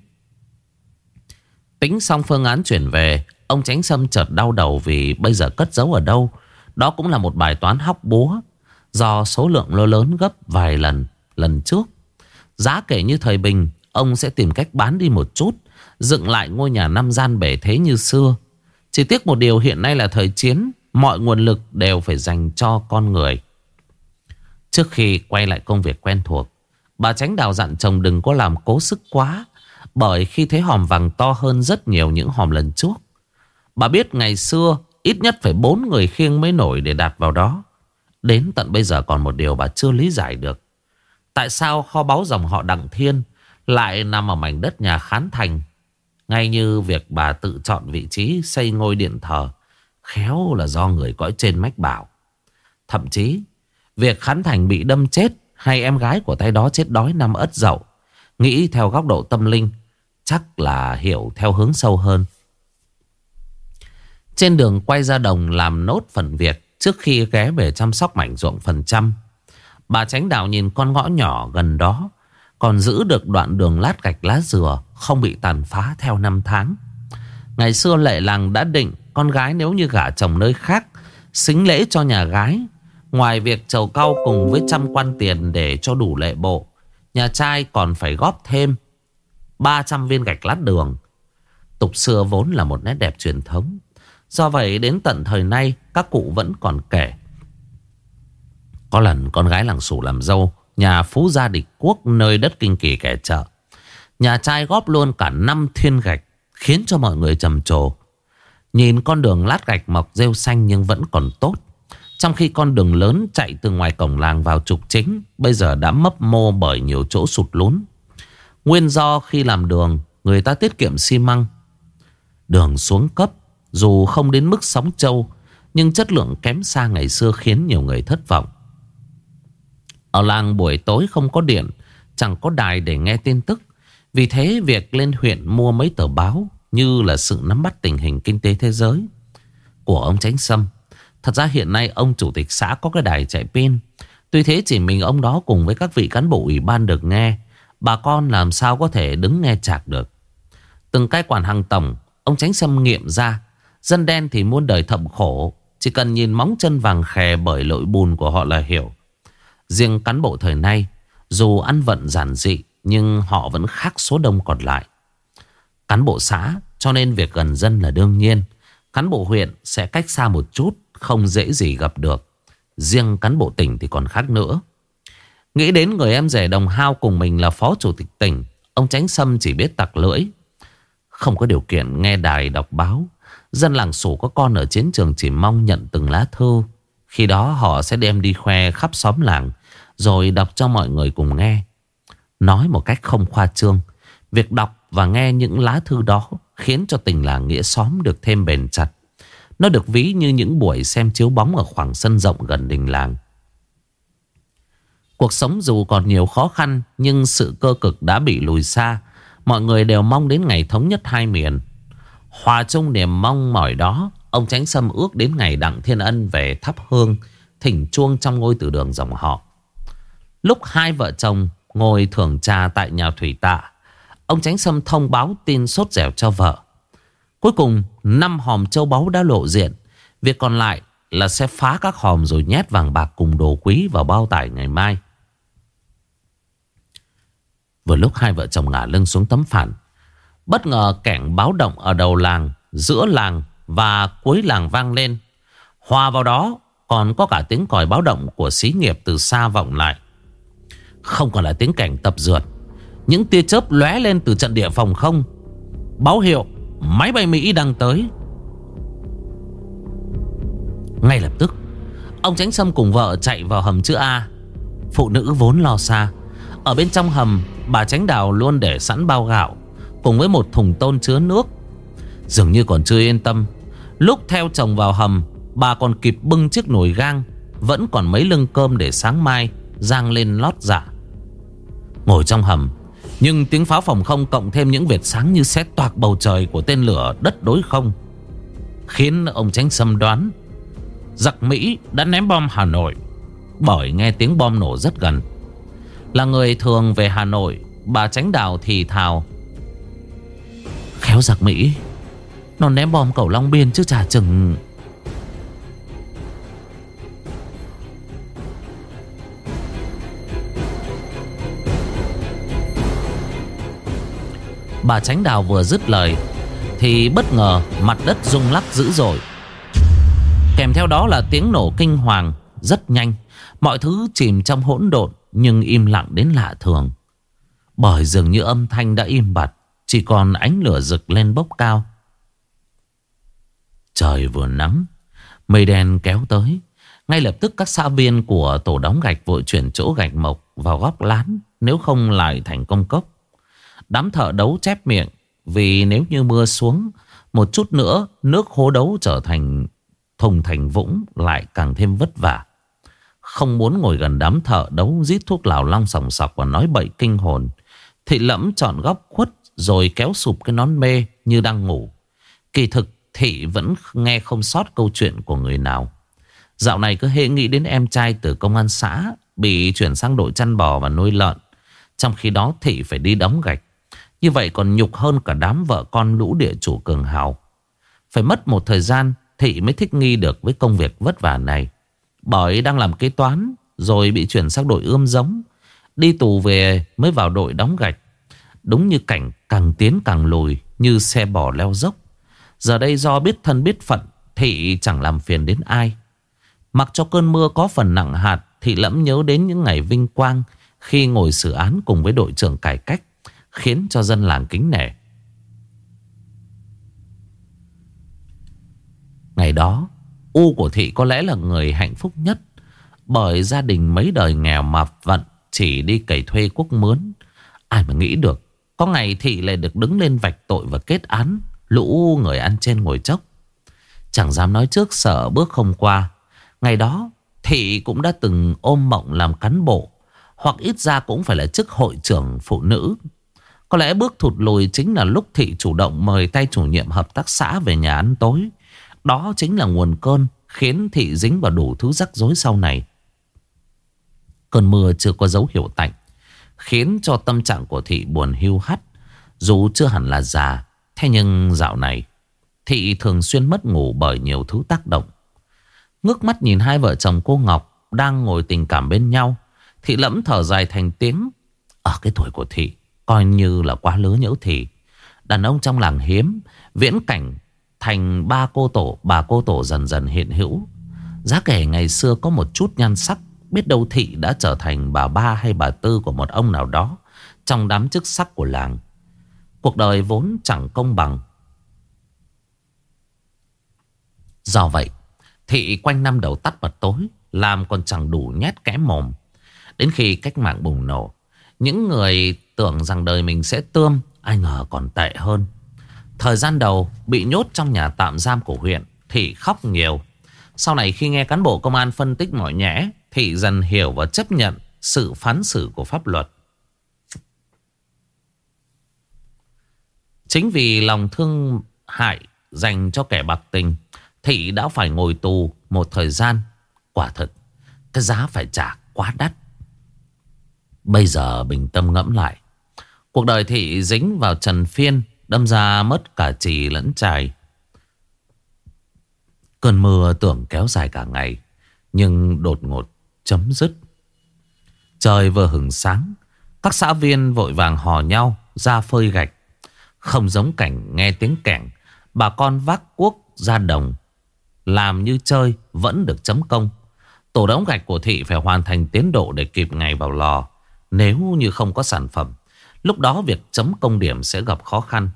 Tính xong phương án chuyển về, ông Chánh Sâm chợt đau đầu vì bây giờ cất giấu ở đâu. Đó cũng là một bài toán hóc búa, do số lượng lô lớn gấp vài lần trước. Giá kể như thời bình, ông sẽ tìm cách bán đi một chút, dựng lại ngôi nhà 5 gian bể thế như xưa. Chỉ tiếc một điều hiện nay là thời chiến, mọi nguồn lực đều phải dành cho con người. Trước khi quay lại công việc quen thuộc, bà Chánh Đào dặn chồng đừng có làm cố sức quá, bởi khi thấy hòm vàng to hơn rất nhiều những hòm lần trước. Bà biết ngày xưa ít nhất phải 4 người khiêng mới nổi để đặt vào đó. Đến tận bây giờ còn một điều bà chưa lý giải được. Tại sao kho báu dòng họ Đặng Thiên lại nằm ở mảnh đất nhà Khán Thành, ngay như việc bà tự chọn vị trí xây ngôi điện thờ khéo là do người cõi trên mách bảo. Thậm chí việc Khán Thành bị đâm chết hay em gái của tay đó chết đói năm Ất Dậu, nghĩ theo góc độ tâm linh chắc là hiểu theo hướng sâu hơn. Trên đường quay ra đồng làm nốt phần việc trước khi ghé về chăm sóc mảnh ruộng phần trăm, bà Chánh Đào nhìn con ngõ nhỏ gần đó còn giữ được đoạn đường lát gạch lá dừa không bị tàn phá theo năm tháng. Ngày xưa lệ làng đã định con gái nếu như gả chồng nơi khác, sính lễ cho nhà gái, ngoài việc trầu cau cùng với trăm quan tiền để cho đủ lệ bộ, nhà trai còn phải góp thêm 300 viên gạch lát đường. Tục xưa vốn là một nét đẹp truyền thống. Do vậy đến tận thời nay các cụ vẫn còn kể. Có lần con gái làng Sủ làm dâu nhà phú gia địch quốc nơi đất Kinh Kỳ kẻ chợ, nhà trai góp luôn cả 5 thiên gạch, khiến cho mọi người trầm trồ. Nhìn con đường lát gạch mọc rêu xanh nhưng vẫn còn tốt, trong khi con đường lớn chạy từ ngoài cổng làng vào trục chính bây giờ đã mấp mô bởi nhiều chỗ sụt lún. Nguyên do khi làm đường người ta tiết kiệm xi măng. Đường xuống cấp, dù không đến mức sóng trâu, nhưng chất lượng kém xa ngày xưa khiến nhiều người thất vọng. Ở làng buổi tối không có điện, chẳng có đài để nghe tin tức. Vì thế việc lên huyện mua mấy tờ báo như là sự nắm bắt tình hình kinh tế thế giới của ông Chánh Sâm. Thật ra hiện nay ông chủ tịch xã có cái đài chạy pin. Tuy thế chỉ mình ông đó cùng với các vị cán bộ ủy ban được nghe. Bà con làm sao có thể đứng nghe chạc được. Từng cai quản hàng tổng, ông Chánh Sâm nghiệm ra dân đen thì muôn đời thậm khổ. Chỉ cần nhìn móng chân vàng khè bởi lội bùn của họ là hiểu. Riêng cán bộ thời nay, dù ăn vận giản dị, nhưng họ vẫn khác số đông còn lại. Cán bộ xã cho nên việc gần dân là đương nhiên. Cán bộ huyện sẽ cách xa một chút, không dễ gì gặp được. Riêng cán bộ tỉnh thì còn khác nữa. Nghĩ đến người em rể đồng hao cùng mình là phó chủ tịch tỉnh, ông Chánh Sâm chỉ biết tặc lưỡi. Không có điều kiện nghe đài đọc báo. Dân làng Sủ có con ở chiến trường chỉ mong nhận từng lá thư. Khi đó họ sẽ đem đi khoe khắp xóm làng, rồi đọc cho mọi người cùng nghe. Nói một cách không khoa trương, việc đọc và nghe những lá thư đó khiến cho tình làng nghĩa xóm được thêm bền chặt. Nó được ví như những buổi xem chiếu bóng ở khoảng sân rộng gần đình làng. Cuộc sống dù còn nhiều khó khăn, nhưng sự cơ cực đã bị lùi xa. Mọi người đều mong đến ngày thống nhất hai miền. Hòa chung niềm mong mỏi đó, ông Chánh Sâm ước đến ngày Đặng Thiên Ân về thắp hương, thỉnh chuông trong ngôi từ đường dòng họ. Lúc hai vợ chồng ngồi thưởng trà tại nhà thủy tạ, ông Chánh Sâm thông báo tin sốt dẻo cho vợ. Cuối cùng 5 hòm châu báu đã lộ diện. Việc còn lại là sẽ phá các hòm rồi nhét vàng bạc cùng đồ quý vào bao tải ngày mai. Vừa lúc hai vợ chồng ngả lưng xuống tấm phản, bất ngờ kẻng báo động ở đầu làng, giữa làng và cuối làng vang lên. Hòa vào đó còn có cả tiếng còi báo động của xí nghiệp từ xa vọng lại. Không còn là tiếng cảnh tập dượt. Những tia chớp lóe lên từ trận địa phòng không, báo hiệu máy bay Mỹ đang tới. Ngay lập tức ông Chánh Sâm cùng vợ chạy vào hầm chữ A. Phụ nữ vốn lo xa. Ở bên trong hầm, bà Chánh Đào luôn để sẵn bao gạo cùng với một thùng tôn chứa nước. Dường như còn chưa yên tâm, lúc theo chồng vào hầm, bà còn kịp bưng chiếc nồi gang, vẫn còn mấy lưng cơm để sáng mai rang lên lót dạ. Ngồi trong hầm, nhưng tiếng pháo phòng không cộng thêm những vệt sáng như xé toạc bầu trời của tên lửa đất đối không, khiến ông Chánh Sâm đoán giặc Mỹ đã ném bom Hà Nội, bởi nghe tiếng bom nổ rất gần. Là người thường về Hà Nội, bà Chánh Đào thì thào: khéo giặc Mỹ nó ném bom cầu Long Biên chứ chả chừng. Bà Chánh Đào vừa dứt lời thì bất ngờ mặt đất rung lắc dữ dội. Kèm theo đó là tiếng nổ kinh hoàng. Rất nhanh, mọi thứ chìm trong hỗn độn, nhưng im lặng đến lạ thường. Bởi dường như âm thanh đã im bặt, chỉ còn ánh lửa rực lên bốc cao. Trời vừa nắng, mây đen kéo tới. Ngay lập tức các xã viên của tổ đóng gạch vội chuyển chỗ gạch mộc vào góc lán, nếu không lại thành công cốc. Đám thợ đấu chép miệng, vì nếu như mưa xuống một chút nữa, nước hố đấu trở thành thùng thành vũng, lại càng thêm vất vả. Không muốn ngồi gần đám thợ đấu rít thuốc lào long sòng sọc và nói bậy kinh hồn, Thị Lẫm chọn góc khuất rồi kéo sụp cái nón mê như đang ngủ. Kỳ thực Thị vẫn nghe không sót câu chuyện của người nào. Dạo này cứ hễ nghĩ đến em trai từ công an xã bị chuyển sang đội chăn bò và nuôi lợn, trong khi đó Thị phải đi đóng gạch. Như vậy còn nhục hơn cả đám vợ con lũ địa chủ cường hào. Phải mất một thời gian Thị mới thích nghi được với công việc vất vả này. Bởi đang làm kế toán rồi bị chuyển sang đội ươm giống, đi tù về mới vào đội đóng gạch. Đúng như cảnh càng tiến càng lùi, như xe bò leo dốc. Giờ đây do biết thân biết phận, Thị chẳng làm phiền đến ai. Mặc cho cơn mưa có phần nặng hạt, Thị Lẫm nhớ đến những ngày vinh quang khi ngồi xử án cùng với đội trưởng cải cách, khiến cho dân làng kính nể. Ngày đó, U của Thị có lẽ là người hạnh phúc nhất, bởi gia đình mấy đời nghèo mà vận chỉ đi cày thuê cuốc mướn. Ai mà nghĩ được có ngày Thị lại được đứng lên vạch tội và kết án lũ người ăn trên ngồi chốc. Chẳng dám nói trước sợ bước không qua. Ngày đó Thị cũng đã từng ôm mộng làm cán bộ, hoặc ít ra cũng phải là chức hội trưởng phụ nữ. Có lẽ bước thụt lùi chính là lúc Thị chủ động mời tay chủ nhiệm hợp tác xã về nhà ăn tối. Đó chính là nguồn cơn khiến Thị dính vào đủ thứ rắc rối sau này. Cơn mưa chưa có dấu hiệu tạnh, khiến cho tâm trạng của Thị buồn hiu hắt. Dù chưa hẳn là già, thế nhưng dạo này Thị thường xuyên mất ngủ bởi nhiều thứ tác động. Ngước mắt nhìn hai vợ chồng cô Ngọc đang ngồi tình cảm bên nhau, Thị lẫm thở dài thành tiếng. Ở cái tuổi của Thị coi như là quá lứa nhỡ thì. Đàn ông trong làng hiếm, viễn cảnh thành bà cô tổ dần dần hiện hữu. Giá kể ngày xưa có một chút nhan sắc, biết đâu Thị đã trở thành bà ba hay bà tư của một ông nào đó trong đám chức sắc của làng. Cuộc đời vốn chẳng công bằng. Do vậy Thị quanh năm đầu tắt mặt tối, làm còn chẳng đủ nhét kẽ mồm. Đến khi cách mạng bùng nổ, những người tưởng rằng đời mình sẽ tươm, ai ngờ còn tệ hơn. Thời gian đầu bị nhốt trong nhà tạm giam của huyện, Thị khóc nhiều. Sau này khi nghe cán bộ công an phân tích mọi nhẽ, Thị dần hiểu và chấp nhận sự phán xử của pháp luật. Chính vì lòng thương hại dành cho kẻ bạc tình, Thị đã phải ngồi tù một thời gian. Quả thực cái giá phải trả quá đắt. Bây giờ bình tâm ngẫm lại, cuộc đời Thị dính vào trần phiên, đâm ra mất cả chì lẫn chài. Cơn mưa tưởng kéo dài cả ngày, nhưng đột ngột chấm dứt. Trời vừa hửng sáng, các xã viên vội vàng hò nhau ra phơi gạch. Không giống cảnh nghe tiếng kẻng, bà con vác cuốc ra đồng làm như chơi vẫn được chấm công. Tổ đóng gạch của Thị phải hoàn thành tiến độ để kịp ngày vào lò. Nếu như không có sản phẩm, lúc đó việc chấm công điểm sẽ gặp khó khăn.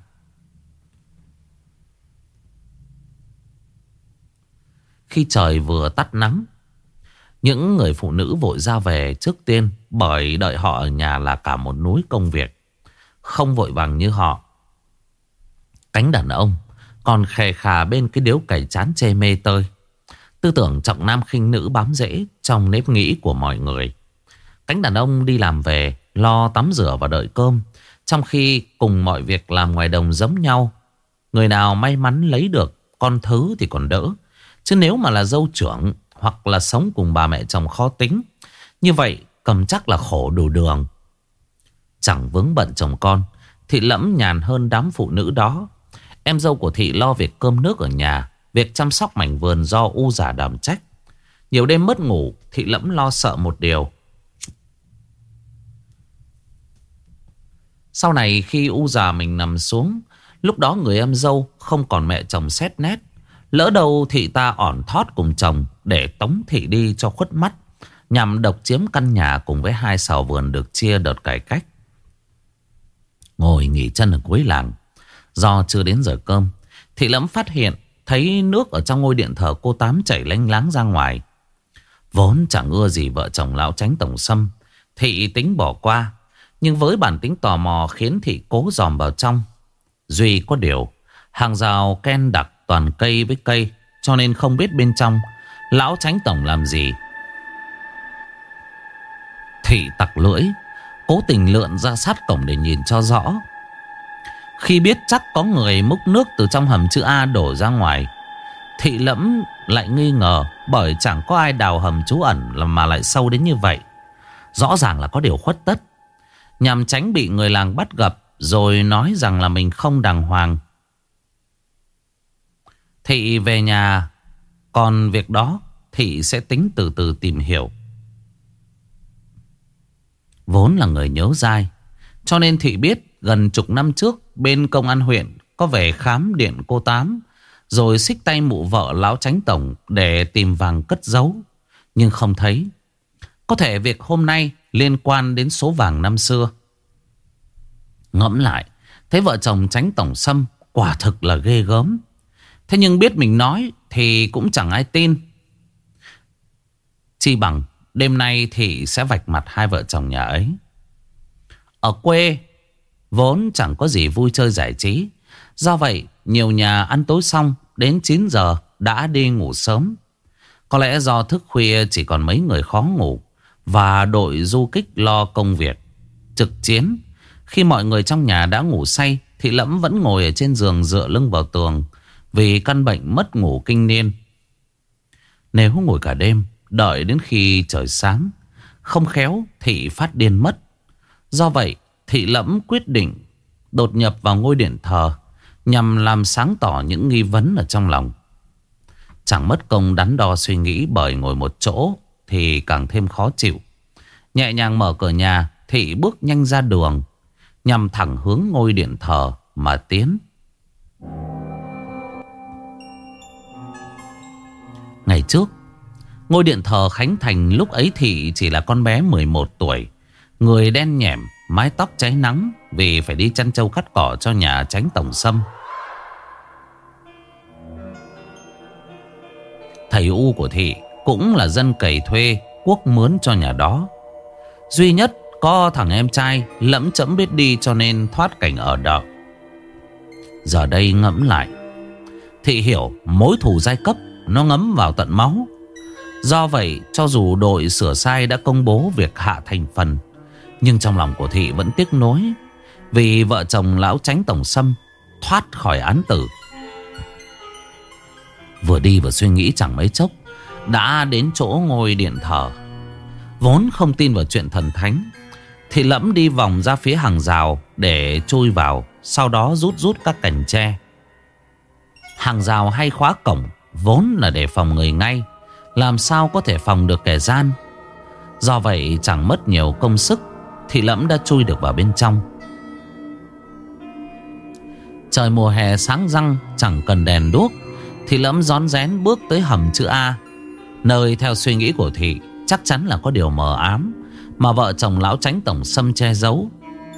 Khi trời vừa tắt nắng, những người phụ nữ vội ra về trước tiên, bởi đợi họ ở nhà là cả một núi công việc. Không vội vàng như họ, cánh đàn ông còn khè khà bên cái điếu cày chán chê mê tơi. Tư tưởng trọng nam khinh nữ bám rễ trong nếp nghĩ của mọi người. Cánh đàn ông đi làm về, lo tắm rửa và đợi cơm, trong khi cùng mọi việc làm ngoài đồng giống nhau. Người nào may mắn lấy được con thứ thì còn đỡ, chứ nếu mà là dâu trưởng hoặc là sống cùng bà mẹ chồng khó tính, như vậy cầm chắc là khổ đủ đường. Chẳng vướng bận chồng con, Thị lẫm nhàn hơn đám phụ nữ đó. Em dâu của Thị lo việc cơm nước ở nhà, việc chăm sóc mảnh vườn do U già đảm trách. Nhiều đêm mất ngủ, Thị lẫm lo sợ một điều. Sau này khi U già mình nằm xuống, lúc đó người em dâu không còn mẹ chồng xét nét. Lỡ đâu Thị ta ỏn thót cùng chồng để tống Thị đi cho khuất mắt, nhằm độc chiếm căn nhà cùng với 2 sào vườn được chia đợt cải cách. Ngồi nghỉ chân ở cuối làng, do chưa đến giờ cơm, Thị lẫm phát hiện thấy nước ở trong ngôi điện thờ cô Tám chảy lênh láng ra ngoài. Vốn chẳng ưa gì vợ chồng lão Chánh Tổng Sâm, Thị tính bỏ qua. Nhưng với bản tính tò mò khiến Thị cố dòm vào trong. Duy có điều, hàng rào ken đặc toàn cây với cây, cho nên không biết bên trong lão Chánh Tổng làm gì. Thị tặc lưỡi, cố tình lượn ra sát cổng để nhìn cho rõ. Khi biết chắc có người múc nước từ trong hầm chữ A đổ ra ngoài, Thị lẫm lại nghi ngờ, bởi chẳng có ai đào hầm trú ẩn mà lại sâu đến như vậy. Rõ ràng là có điều khuất tất, nhằm tránh bị người làng bắt gặp rồi nói rằng là mình không đàng hoàng. Thị về nhà, còn việc đó Thị sẽ tính từ từ tìm hiểu. Vốn là người nhớ dai, cho nên Thị biết gần chục năm trước bên công an huyện có về khám điện cô Tám, rồi xích tay mụ vợ lão Chánh Tổng để tìm vàng cất giấu, nhưng không thấy. Có thể việc hôm nay liên quan đến số vàng năm xưa. Ngẫm lại, thấy vợ chồng Chánh Tổng Sâm quả thực là ghê gớm. Thế nhưng biết mình nói thì cũng chẳng ai tin. Chi bằng đêm nay thì sẽ vạch mặt hai vợ chồng nhà ấy. Ở quê vốn chẳng có gì vui chơi giải trí, do vậy nhiều nhà ăn tối xong đến 9 giờ đã đi ngủ sớm. Có lẽ do thức khuya chỉ còn mấy người khó ngủ, và đội du kích lo công việc trực chiến. Khi mọi người trong nhà đã ngủ say, Thị Lẫm vẫn ngồi ở trên giường dựa lưng vào tường vì căn bệnh mất ngủ kinh niên. Nếu ngồi cả đêm đợi đến khi trời sáng, không khéo Thị phát điên mất. Do vậy Thị Lẫm quyết định đột nhập vào ngôi điện thờ nhằm làm sáng tỏ những nghi vấn ở trong lòng. Chẳng mất công đắn đo suy nghĩ, bởi ngồi một chỗ thì càng thêm khó chịu. Nhẹ nhàng mở cửa nhà, Thị bước nhanh ra đường, nhằm thẳng hướng ngôi điện thờ mà tiến. Ngày trước, ngôi điện thờ khánh thành lúc ấy Thị chỉ là con bé 11 tuổi. Người đen nhẻm, mái tóc cháy nắng vì phải đi chăn trâu cắt cỏ cho nhà Chánh Tổng Sâm. Thầy U của Thị cũng là dân cày thuê cuốc mướn cho nhà đó. Duy nhất có thằng em trai lẫm chẫm biết đi cho nên thoát cảnh ở đợ. Giờ đây ngẫm lại, Thị hiểu mối thù giai cấp nó ngấm vào tận máu. Do vậy cho dù đội sửa sai đã công bố việc hạ thành phần, nhưng trong lòng của Thị vẫn tiếc nuối vì vợ chồng lão Chánh Tổng Sâm thoát khỏi án tử. Vừa đi vừa suy nghĩ chẳng mấy chốc đã đến chỗ ngôi điện thờ. Vốn không tin vào chuyện thần thánh, Thị Lẫm đi vòng ra phía hàng rào để chui vào, sau đó rút các cành tre. Hàng rào hay khóa cổng vốn là để phòng người ngay, làm sao có thể phòng được kẻ gian. Do vậy chẳng mất nhiều công sức, Thị Lẫm đã chui được vào bên trong. Trời mùa hè sáng răng, chẳng cần đèn đuốc, Thị Lẫm rón rén bước tới hầm chữ A, nơi theo suy nghĩ của Thị chắc chắn là có điều mờ ám mà vợ chồng lão Chánh Tổng Sâm che giấu.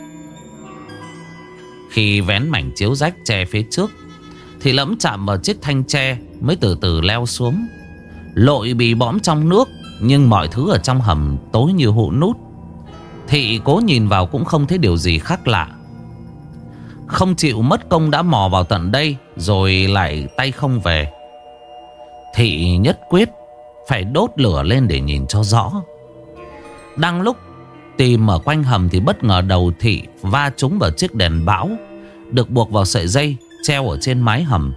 Khi vén mảnh chiếu rách che phía trước, Thị Lẫm chạm vào chiếc thanh tre mới từ từ leo xuống. Lội bị bõm trong nước, nhưng mọi thứ ở trong hầm tối như hũ nút. Thị cố nhìn vào cũng không thấy điều gì khác lạ. Không chịu mất công đã mò vào tận đây rồi lại tay không về, Thị nhất quyết phải đốt lửa lên để nhìn cho rõ. Đang lúc tìm ở quanh hầm thì bất ngờ đầu Thị va trúng vào chiếc đèn bão được buộc vào sợi dây treo ở trên mái hầm.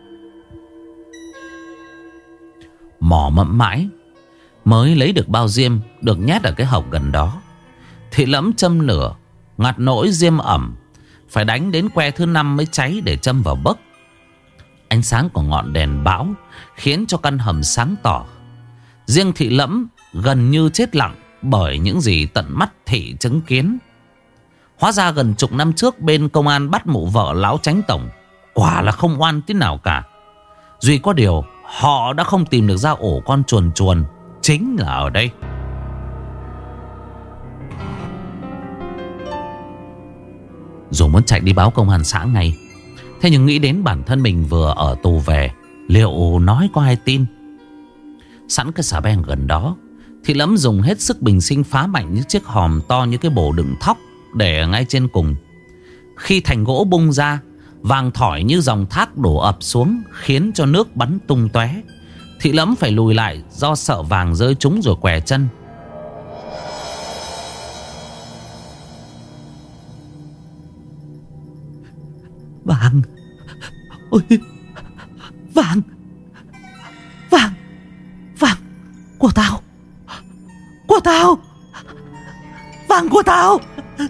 Mò mẫm mãi mới lấy được bao diêm được nhét ở cái hộc gần đó. Thị Lẫm châm lửa, ngặt nỗi diêm ẩm, phải đánh đến que thứ 5 mới cháy để châm vào bấc. Ánh sáng của ngọn đèn bão khiến cho căn hầm sáng tỏ. Riêng Thị Lẫm gần như chết lặng bởi những gì tận mắt Thị chứng kiến. Hóa ra gần chục năm trước bên công an bắt mụ vợ lão Chánh Tổng quả là không oan tí nào cả. Duy có điều họ đã không tìm được ra ổ con chuồn chuồn chính là ở đây. Dù muốn chạy đi báo công an xã ngay, thế nhưng nghĩ đến bản thân mình vừa ở tù về, liệu nói có ai tin. Sẵn cái xà beng gần đó, Thị Lẫm dùng hết sức bình sinh phá mạnh những chiếc hòm to như cái bồ đựng thóc để ở ngay trên cùng. Khi thành gỗ bung ra, vàng thỏi như dòng thác đổ ập xuống khiến cho nước bắn tung tóe. Thị Lẫm phải lùi lại do sợ vàng rơi trúng rồi què chân. Vàng! Ôi! Vàng! Vàng! Vàng! Của tao! Của tao! Vàng của tao!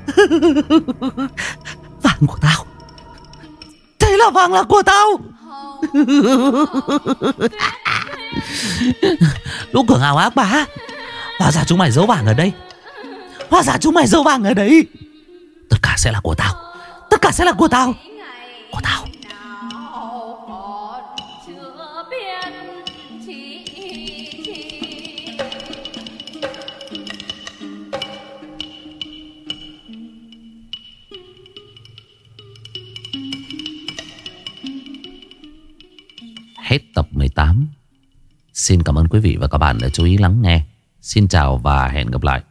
Vàng của tao! Thế là vàng là của tao! Lũ cường hào ác bá! Hóa ra chúng mày giấu vàng ở đây! Hóa ra chúng mày giấu vàng ở đấy! Tất cả sẽ là của tao! Tất cả sẽ là của tao! Của tao! Hết tập 18. Xin cảm ơn quý vị và các bạn đã chú ý lắng nghe. Xin chào và hẹn gặp lại.